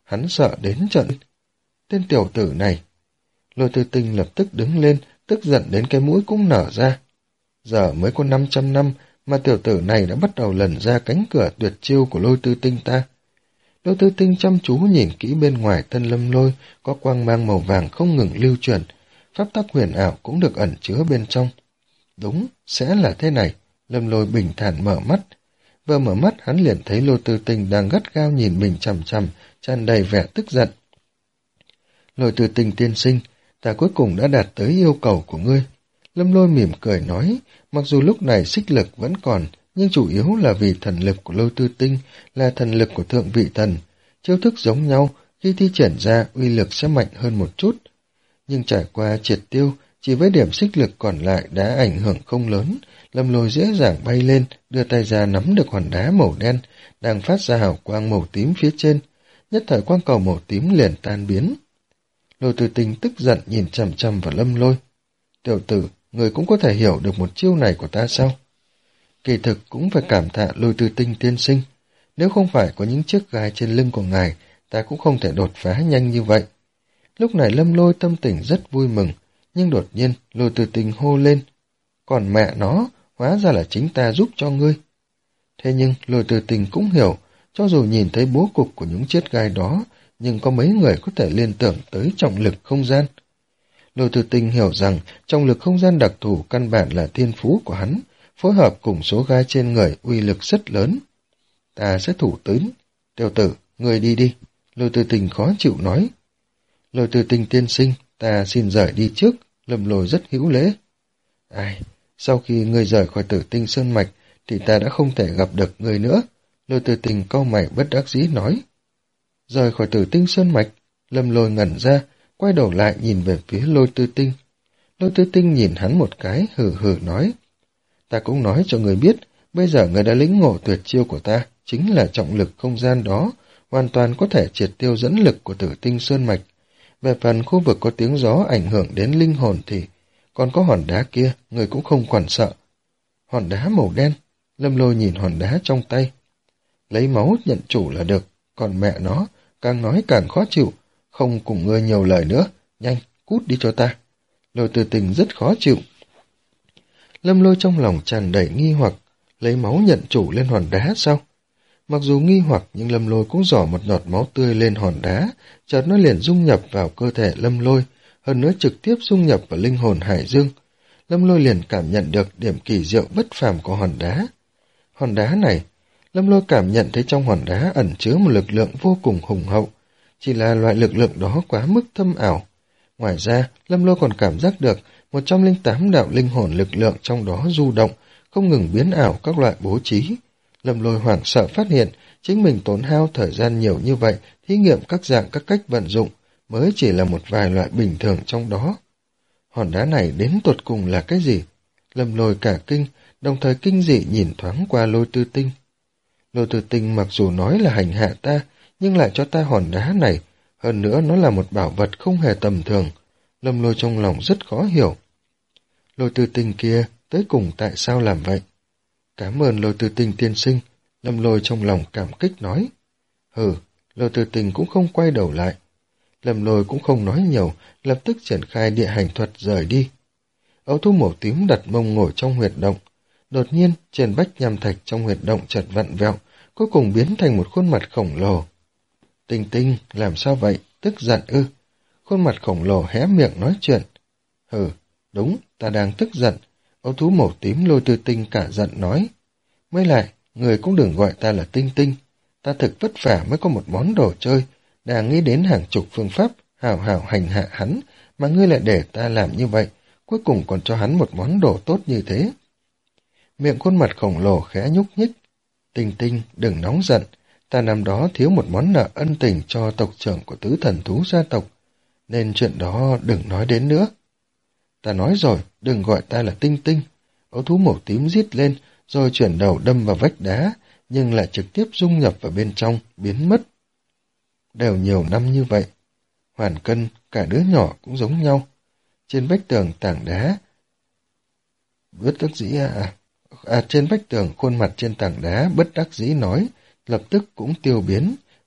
hắn sợ đến trận. Tên tiểu tử này. Lôi Tư Tinh lập tức đứng lên, tức giận đến cái mũi cũng nở ra. Giờ mới có năm trăm năm mà tiểu tử này đã bắt đầu lần ra cánh cửa tuyệt chiêu của Lôi Tư Tinh ta. Lôi Tư Tinh chăm chú nhìn kỹ bên ngoài thân Lâm Lôi, có quang mang màu vàng không ngừng lưu chuyển, pháp tắc huyền ảo cũng được ẩn chứa bên trong. Đúng, sẽ là thế này. Lâm Lôi bình thản mở mắt. Vừa mở mắt hắn liền thấy Lôi Tư Tinh đang gắt gao nhìn mình chằm chằm, tràn đầy vẻ tức giận. Lôi Tư Tinh tiên sinh, ta cuối cùng đã đạt tới yêu cầu của ngươi. Lâm Lôi mỉm cười nói, mặc dù lúc này xích lực vẫn còn, nhưng chủ yếu là vì thần lực của Lôi Tư Tinh là thần lực của thượng vị thần. Chiêu thức giống nhau, khi thi triển ra uy lực sẽ mạnh hơn một chút. Nhưng trải qua triệt tiêu, chỉ với điểm xích lực còn lại đã ảnh hưởng không lớn, Lâm Lôi dễ dàng bay lên, đưa tay ra nắm được hòn đá màu đen, đang phát ra hào quang màu tím phía trên. Nhất thời quang cầu màu tím liền tan biến. Lôi Tư Tinh tức giận nhìn chằm chằm vào Lâm Lôi. Tiểu tử, người cũng có thể hiểu được một chiêu này của ta sao? Kỳ thực cũng phải cảm tạ Lôi Tư Tinh tiên sinh. Nếu không phải có những chiếc gai trên lưng của ngài, ta cũng không thể đột phá nhanh như vậy. Lúc này Lâm Lôi tâm tình rất vui mừng, nhưng đột nhiên Lôi Tư Tinh hô lên. Còn mẹ nó, hóa ra là chính ta giúp cho ngươi. Thế nhưng Lôi Tư Tinh cũng hiểu, cho dù nhìn thấy bố cục của những chiếc gai đó, nhưng có mấy người có thể liên tưởng tới trọng lực không gian. Lôi Tư Tinh hiểu rằng trọng lực không gian đặc thù căn bản là thiên phú của hắn, phối hợp cùng số gai trên người uy lực rất lớn. Ta sẽ thủ tín. Tiểu tử, người đi đi. Lôi Tư Tinh khó chịu nói. Lôi Tư Tinh tiên sinh, ta xin rời đi trước. Lâm Lôi rất hữu lễ. Ai, sau khi ngươi rời khỏi Tử Tinh Sơn Mạch, thì ta đã không thể gặp được ngươi nữa. Lôi Tư Tinh cau mày bất đắc dĩ nói. Rời khỏi Tử Tinh Sơn Mạch, Lâm Lôi ngẩn ra, quay đầu lại nhìn về phía Lôi Tư Tinh. Lôi Tư Tinh nhìn hắn một cái, hừ hừ nói. Ta cũng nói cho người biết, bây giờ người đã lĩnh ngộ tuyệt chiêu của ta, chính là trọng lực không gian đó, hoàn toàn có thể triệt tiêu dẫn lực của Tử Tinh Sơn Mạch. Về phần khu vực có tiếng gió ảnh hưởng đến linh hồn thì, còn có hòn đá kia, người cũng không quản sợ. Hòn đá màu đen, Lâm Lôi nhìn hòn đá trong tay. Lấy máu nhận chủ là được, còn mẹ nó, càng nói càng khó chịu, không cùng ngươi nhiều lời nữa, nhanh, cút đi cho ta. Lôi Tư Tinh rất khó chịu. Lâm Lôi trong lòng tràn đầy nghi hoặc, lấy máu nhận chủ lên hòn đá sao? Mặc dù nghi hoặc nhưng Lâm Lôi cũng giỏ một giọt máu tươi lên hòn đá, chợt nó liền dung nhập vào cơ thể Lâm Lôi, hơn nữa trực tiếp dung nhập vào linh hồn Hải Dương. Lâm Lôi liền cảm nhận được điểm kỳ diệu bất phàm của hòn đá. Hòn đá này, Lâm Lôi cảm nhận thấy trong hòn đá ẩn chứa một lực lượng vô cùng hùng hậu, chỉ là loại lực lượng đó quá mức thâm ảo. Ngoài ra, Lâm Lôi còn cảm giác được một trăm lẻ tám đạo linh hồn lực lượng trong đó du động, không ngừng biến ảo các loại bố trí. Lâm Lôi hoảng sợ phát hiện chính mình tốn hao thời gian nhiều như vậy thí nghiệm các dạng các cách vận dụng, mới chỉ là một vài loại bình thường trong đó. Hòn đá này đến tột cùng là cái gì? Lâm Lôi cả kinh, đồng thời kinh dị nhìn thoáng qua Lôi Tư Tinh. Lôi Tư Tinh mặc dù nói là hành hạ ta, nhưng lại cho ta hòn đá này, hơn nữa nó là một bảo vật không hề tầm thường. Lâm Lôi trong lòng rất khó hiểu. Lôi Tư Tinh kia, tới cùng tại sao làm vậy? Cảm ơn Lôi Tư Tinh tiên sinh, Lâm Lôi trong lòng cảm kích nói. Hừ, Lôi Tư Tinh cũng không quay đầu lại. Lâm Lôi cũng không nói nhiều, lập tức triển khai địa hành thuật rời đi. Ấu thú màu tím đặt mông ngồi trong huyệt động. Đột nhiên, trên bách nham thạch trong huyệt động chợt vặn vẹo, cuối cùng biến thành một khuôn mặt khổng lồ. Tinh Tinh, làm sao vậy? Tức giận ư? Khuôn mặt khổng lồ hé miệng nói chuyện. Hừ, đúng, ta đang tức giận. Ấu thú màu tím Lôi Tư Tinh cả giận nói. Mới lại, người cũng đừng gọi ta là Tinh Tinh. Ta thực vất vả mới có một món đồ chơi, đang nghĩ đến hàng chục phương pháp hào hào hành hạ hắn, mà ngươi lại để ta làm như vậy, cuối cùng còn cho hắn một món đồ tốt như thế. Miệng khuôn mặt khổng lồ khẽ nhúc nhích. Tinh Tinh, đừng nóng giận, ta năm đó thiếu một món nợ ân tình cho tộc trưởng của tứ thần thú gia tộc, nên chuyện đó đừng nói đến nữa. Ta nói rồi, đừng gọi ta là Tinh Tinh. Ấu thú màu tím rít lên, rồi chuyển đầu đâm vào vách đá, nhưng lại trực tiếp dung nhập vào bên trong, biến mất. Đều nhiều năm như vậy. Hoàn Cân, cả đứa nhỏ cũng giống nhau. Trên vách tường tảng đá, bất đắc dĩ à, à trên vách tường khuôn mặt trên tảng đá bất đắc dĩ nói, lập tức cũng tiêu biến,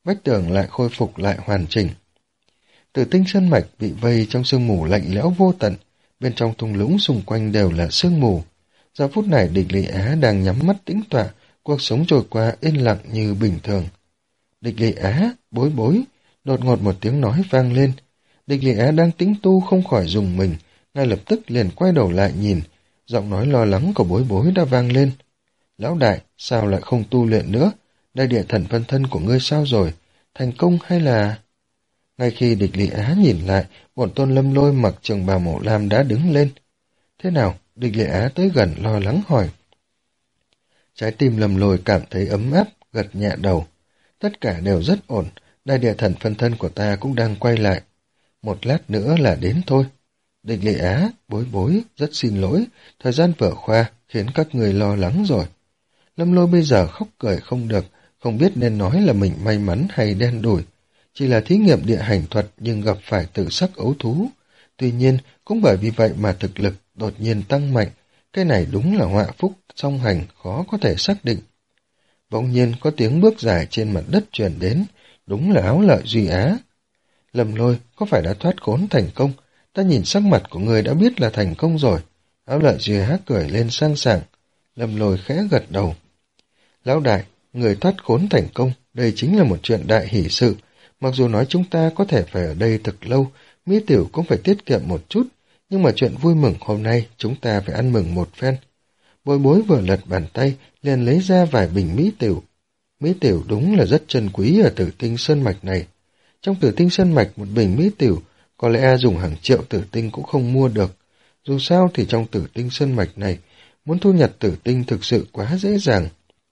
vách tường lại khôi phục lại hoàn chỉnh. Tử tinh sơn mạch bị vây trong sương mù lạnh lẽo vô tận, bên trong thung lũng xung quanh đều là sương mù. Giờ phút này Địch Lị Á đang nhắm mắt tĩnh tọa, cuộc sống trôi qua yên lặng như bình thường. Địch Lị Á, bối bối, đột ngột một tiếng nói vang lên. Địch Lị Á đang tĩnh tu không khỏi rùng mình, ngay lập tức liền quay đầu lại nhìn, giọng nói lo lắng của bối bối đã vang lên. Lão đại, sao lại không tu luyện nữa? Đại địa thần phân thân của ngươi sao rồi? Thành công hay là... Ngay khi Địch Lị Á nhìn lại, Bổn Tôn Lâm Lôi mặc trường bào màu lam đã đứng lên. Thế nào? Địch Lị Á tới gần lo lắng hỏi. Trái tim Lâm Lôi cảm thấy ấm áp, gật nhẹ đầu. Tất cả đều rất ổn, đại địa thần phân thân của ta cũng đang quay lại. Một lát nữa là đến thôi. Địch Lị Á, bối bối, rất xin lỗi, thời gian vừa qua khiến các người lo lắng rồi. Lâm Lôi bây giờ khóc cười không được, không biết nên nói là mình may mắn hay đen đủi. Chỉ là thí nghiệm địa hành thuật nhưng gặp phải tự sắc ấu thú. Tuy nhiên, cũng bởi vì vậy mà thực lực đột nhiên tăng mạnh. Cái này đúng là họa phúc song hành, khó có thể xác định. Bỗng nhiên có tiếng bước dài trên mặt đất truyền đến, đúng là Áo Lợi Duy Á. Lâm Lôi, có phải đã thoát khốn thành công? Ta nhìn sắc mặt của người đã biết là thành công rồi. Áo Lợi Duy Á cười lên sang sảng. Lâm Lôi khẽ gật đầu. Lão đại, người thoát khốn thành công, đây chính là một chuyện đại hỷ sự. Mặc dù nói chúng ta có thể phải ở đây thật lâu, Mỹ Tiểu cũng phải tiết kiệm một chút, nhưng mà chuyện vui mừng hôm nay chúng ta phải ăn mừng một phen. Bối bối vừa lật bàn tay, liền lấy ra vài bình Mỹ Tiểu. Mỹ Tiểu đúng là rất chân quý ở Tử Tinh Sơn Mạch này. Trong Tử Tinh Sơn Mạch một bình Mỹ Tiểu, có lẽ dùng hàng triệu tử tinh cũng không mua được. Dù sao thì trong Tử Tinh Sơn Mạch này, muốn thu nhặt tử tinh thực sự quá dễ dàng.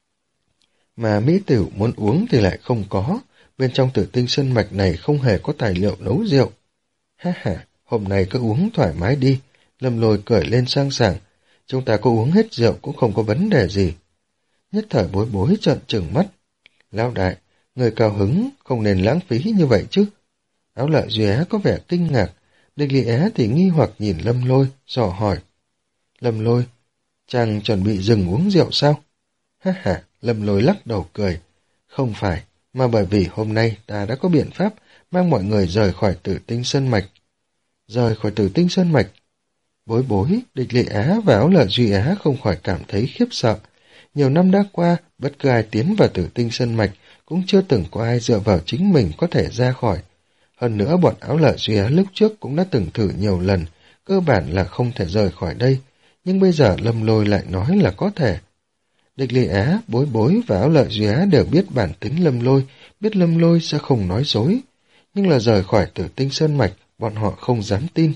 Mà Mỹ Tiểu muốn uống thì lại không có, bên trong Tử Tinh Sơn Mạch này không hề có tài liệu nấu rượu. Ha ha, hôm nay cứ uống thoải mái đi, Lâm Lôi cười lên sang sảng, chúng ta có uống hết rượu cũng không có vấn đề gì. Nhất thời bối bối trợn trừng mắt. Lão đại, người cao hứng, không nên lãng phí như vậy chứ. Áo Lợi Duy Á có vẻ kinh ngạc, Địch Lị Á thì nghi hoặc nhìn Lâm Lôi, dò hỏi. Lâm Lôi, chàng chuẩn bị dừng uống rượu sao? Ha ha, Lâm Lôi lắc đầu cười. Không phải, mà bởi vì hôm nay ta đã có biện pháp mang mọi người rời khỏi Tử Tinh Sơn Mạch. Rời khỏi Tử Tinh Sơn Mạch? Bối bối, Địch Lị Á và Áo Lợi Duy Á không khỏi cảm thấy khiếp sợ. Nhiều năm đã qua, bất cứ ai tiến vào Tử Tinh Sơn Mạch cũng chưa từng có ai dựa vào chính mình có thể ra khỏi. Hơn nữa bọn Áo Lợi Duy Á lúc trước cũng đã từng thử nhiều lần, cơ bản là không thể rời khỏi đây, nhưng bây giờ Lâm Lôi lại nói là có thể. Địch Lị Á, bối bối và Áo Lợi Duy Á đều biết bản tính Lâm Lôi, biết Lâm Lôi sẽ không nói dối, nhưng là rời khỏi Tử Tinh Sơn Mạch, bọn họ không dám tin.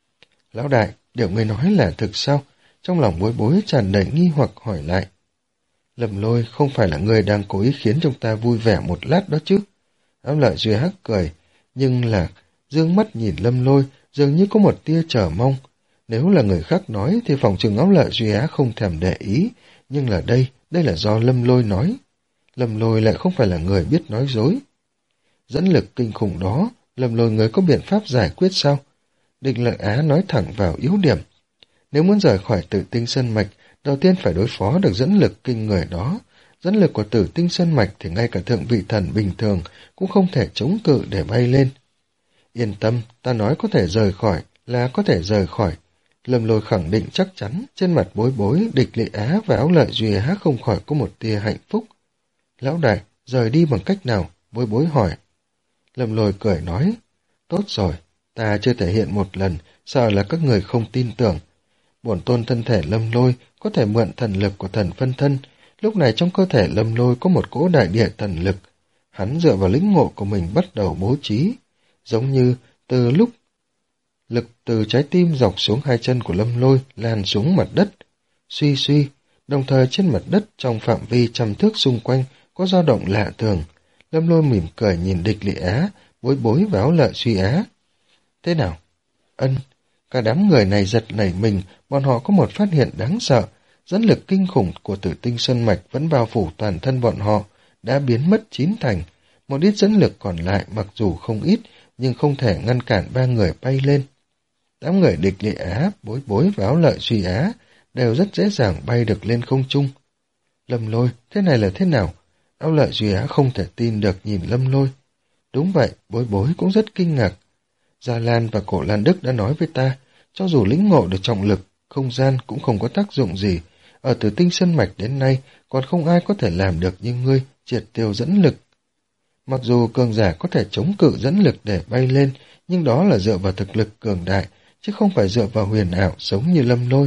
Lão đại, điều ngươi nói là thực sao? Trong lòng bối bối tràn đầy nghi hoặc hỏi lại. Lâm Lôi, không phải là ngươi đang cố ý khiến chúng ta vui vẻ một lát đó chứ? Áo Lợi Duy Á cười, nhưng là dương mắt nhìn Lâm Lôi, dường như có một tia chờ mong. Nếu là người khác nói thì phòng trừng Áo Lợi Duy Á không thèm để ý, nhưng là đây, đây là do Lâm Lôi nói. Lâm Lôi lại không phải là người biết nói dối. Dẫn lực kinh khủng đó, Lâm Lôi người có biện pháp giải quyết sao? Địch Lợi Á nói thẳng vào yếu điểm. Nếu muốn rời khỏi Tử Tinh Sơn Mạch, đầu tiên phải đối phó được dẫn lực kinh người đó. Dẫn lực của Tử Tinh Sơn Mạch thì ngay cả thượng vị thần bình thường cũng không thể chống cự để bay lên. Yên tâm, ta nói có thể rời khỏi là có thể rời khỏi. Lâm Lôi khẳng định chắc chắn, trên mặt bối bối, Địch Lị Á và Áo Lợi Duy Á không khỏi có một tia hạnh phúc. Lão đại, rời đi bằng cách nào? Bối bối hỏi. Lâm Lôi cười nói, tốt rồi, ta chưa thể hiện một lần, sợ là các người không tin tưởng. Bổn tôn thân thể Lâm Lôi có thể mượn thần lực của thần phân thân, lúc này trong cơ thể Lâm Lôi có một cỗ đại địa thần lực. Hắn dựa vào lĩnh ngộ của mình bắt đầu bố trí, giống như từ lúc lực từ trái tim dọc xuống hai chân của Lâm Lôi lan xuống mặt đất. Suy suy, đồng thời trên mặt đất trong phạm vi trăm thước xung quanh có dao động lạ thường. Lâm Lôi mỉm cười nhìn Địch Lị Á, bối bối và Áo Lợi Duy Á. Thế nào? Ân, cả đám người này giật nảy mình, bọn họ có một phát hiện đáng sợ. Dẫn lực kinh khủng của Tử Tinh Sơn Mạch vẫn bao phủ toàn thân bọn họ, đã biến mất chín thành. Một ít dẫn lực còn lại mặc dù không ít, nhưng không thể ngăn cản ba người bay lên. Đám người Địch Lị Á, bối bối và Áo Lợi Duy Á đều rất dễ dàng bay được lên không trung. Lâm Lôi, thế này là thế nào? Áo Lợi Duy Á không thể tin được nhìn Lâm Lôi. Đúng vậy, Bối Bối cũng rất kinh ngạc. Gia Lan và Cổ Lan Đức đã nói với ta, cho dù lĩnh ngộ được trọng lực, không gian cũng không có tác dụng gì. Ở Tử Tinh Sơn Mạch đến nay, còn không ai có thể làm được như ngươi, triệt tiêu dẫn lực. Mặc dù cường giả có thể chống cự dẫn lực để bay lên, nhưng đó là dựa vào thực lực cường đại, chứ không phải dựa vào huyền ảo sống như Lâm Lôi.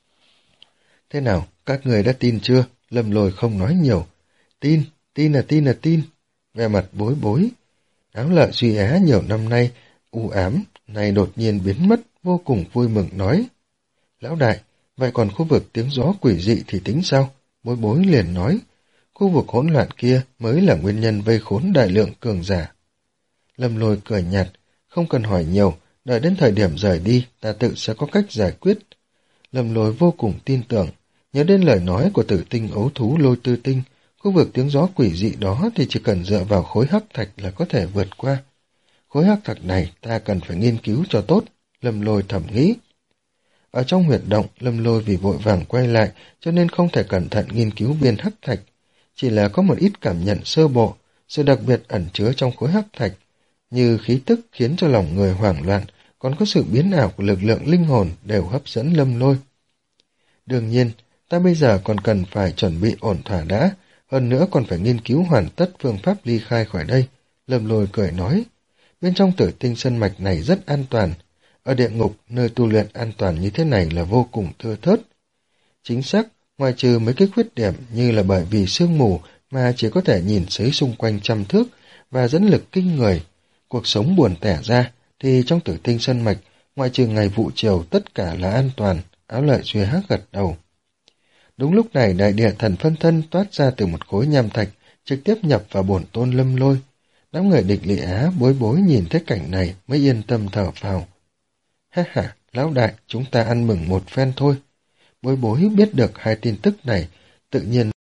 Thế nào, các người đã tin chưa? Lâm Lôi không nói nhiều. Tin, tin là tin là tin. Về mặt Bối Bối. Áo Lợi Duy Á nhiều năm nay, u ám, này đột nhiên biến mất, vô cùng vui mừng nói. Lão đại, vậy còn khu vực tiếng gió quỷ dị thì tính sao? Bối Bối liền nói. Khu vực hỗn loạn kia mới là nguyên nhân vây khốn đại lượng cường giả. Lâm Lôi cười nhạt, không cần hỏi nhiều, đợi đến thời điểm rời đi, ta tự sẽ có cách giải quyết. Lâm Lôi vô cùng tin tưởng, nhớ đến lời nói của Tử Tinh ấu thú Lôi Tư Tinh, khu vực tiếng gió quỷ dị đó thì chỉ cần dựa vào khối hắc thạch là có thể vượt qua. Khối hắc thạch này ta cần phải nghiên cứu cho tốt, Lâm Lôi thầm nghĩ. Ở trong huyệt động, Lâm Lôi vì vội vàng quay lại, cho nên không thể cẩn thận nghiên cứu viên hắc thạch, chỉ là có một ít cảm nhận sơ bộ, sự đặc biệt ẩn chứa trong khối hắc thạch, như khí tức khiến cho lòng người hoảng loạn, còn có sự biến ảo của lực lượng linh hồn đều hấp dẫn Lâm Lôi. Đương nhiên, ta bây giờ còn cần phải chuẩn bị ổn thỏa đã, hơn nữa còn phải nghiên cứu hoàn tất phương pháp ly khai khỏi đây. Lâm Lôi cười nói, bên trong Tử Tinh Sơn Mạch này rất an toàn, ở địa ngục nơi tu luyện an toàn như thế này là vô cùng thưa thớt. Chính xác, ngoài trừ mấy cái khuyết điểm như là bởi vì sương mù mà chỉ có thể nhìn thấy xung quanh trăm thước và dẫn lực kinh người, cuộc sống buồn tẻ ra, thì trong Tử Tinh Sơn Mạch, ngoại trừ ngày vụ chiều tất cả là an toàn. Áo Lợi Duy Á gật đầu. Đúng lúc này đại địa thần phân thân toát ra từ một khối nham thạch, trực tiếp nhập vào bổn tôn Lâm Lôi. Đám người Địch Lị Á Bối Bối nhìn thấy cảnh này mới yên tâm thở phào. Ha ha, lão đại, chúng ta ăn mừng một phen thôi. Bối Bối biết được hai tin tức này, tự nhiên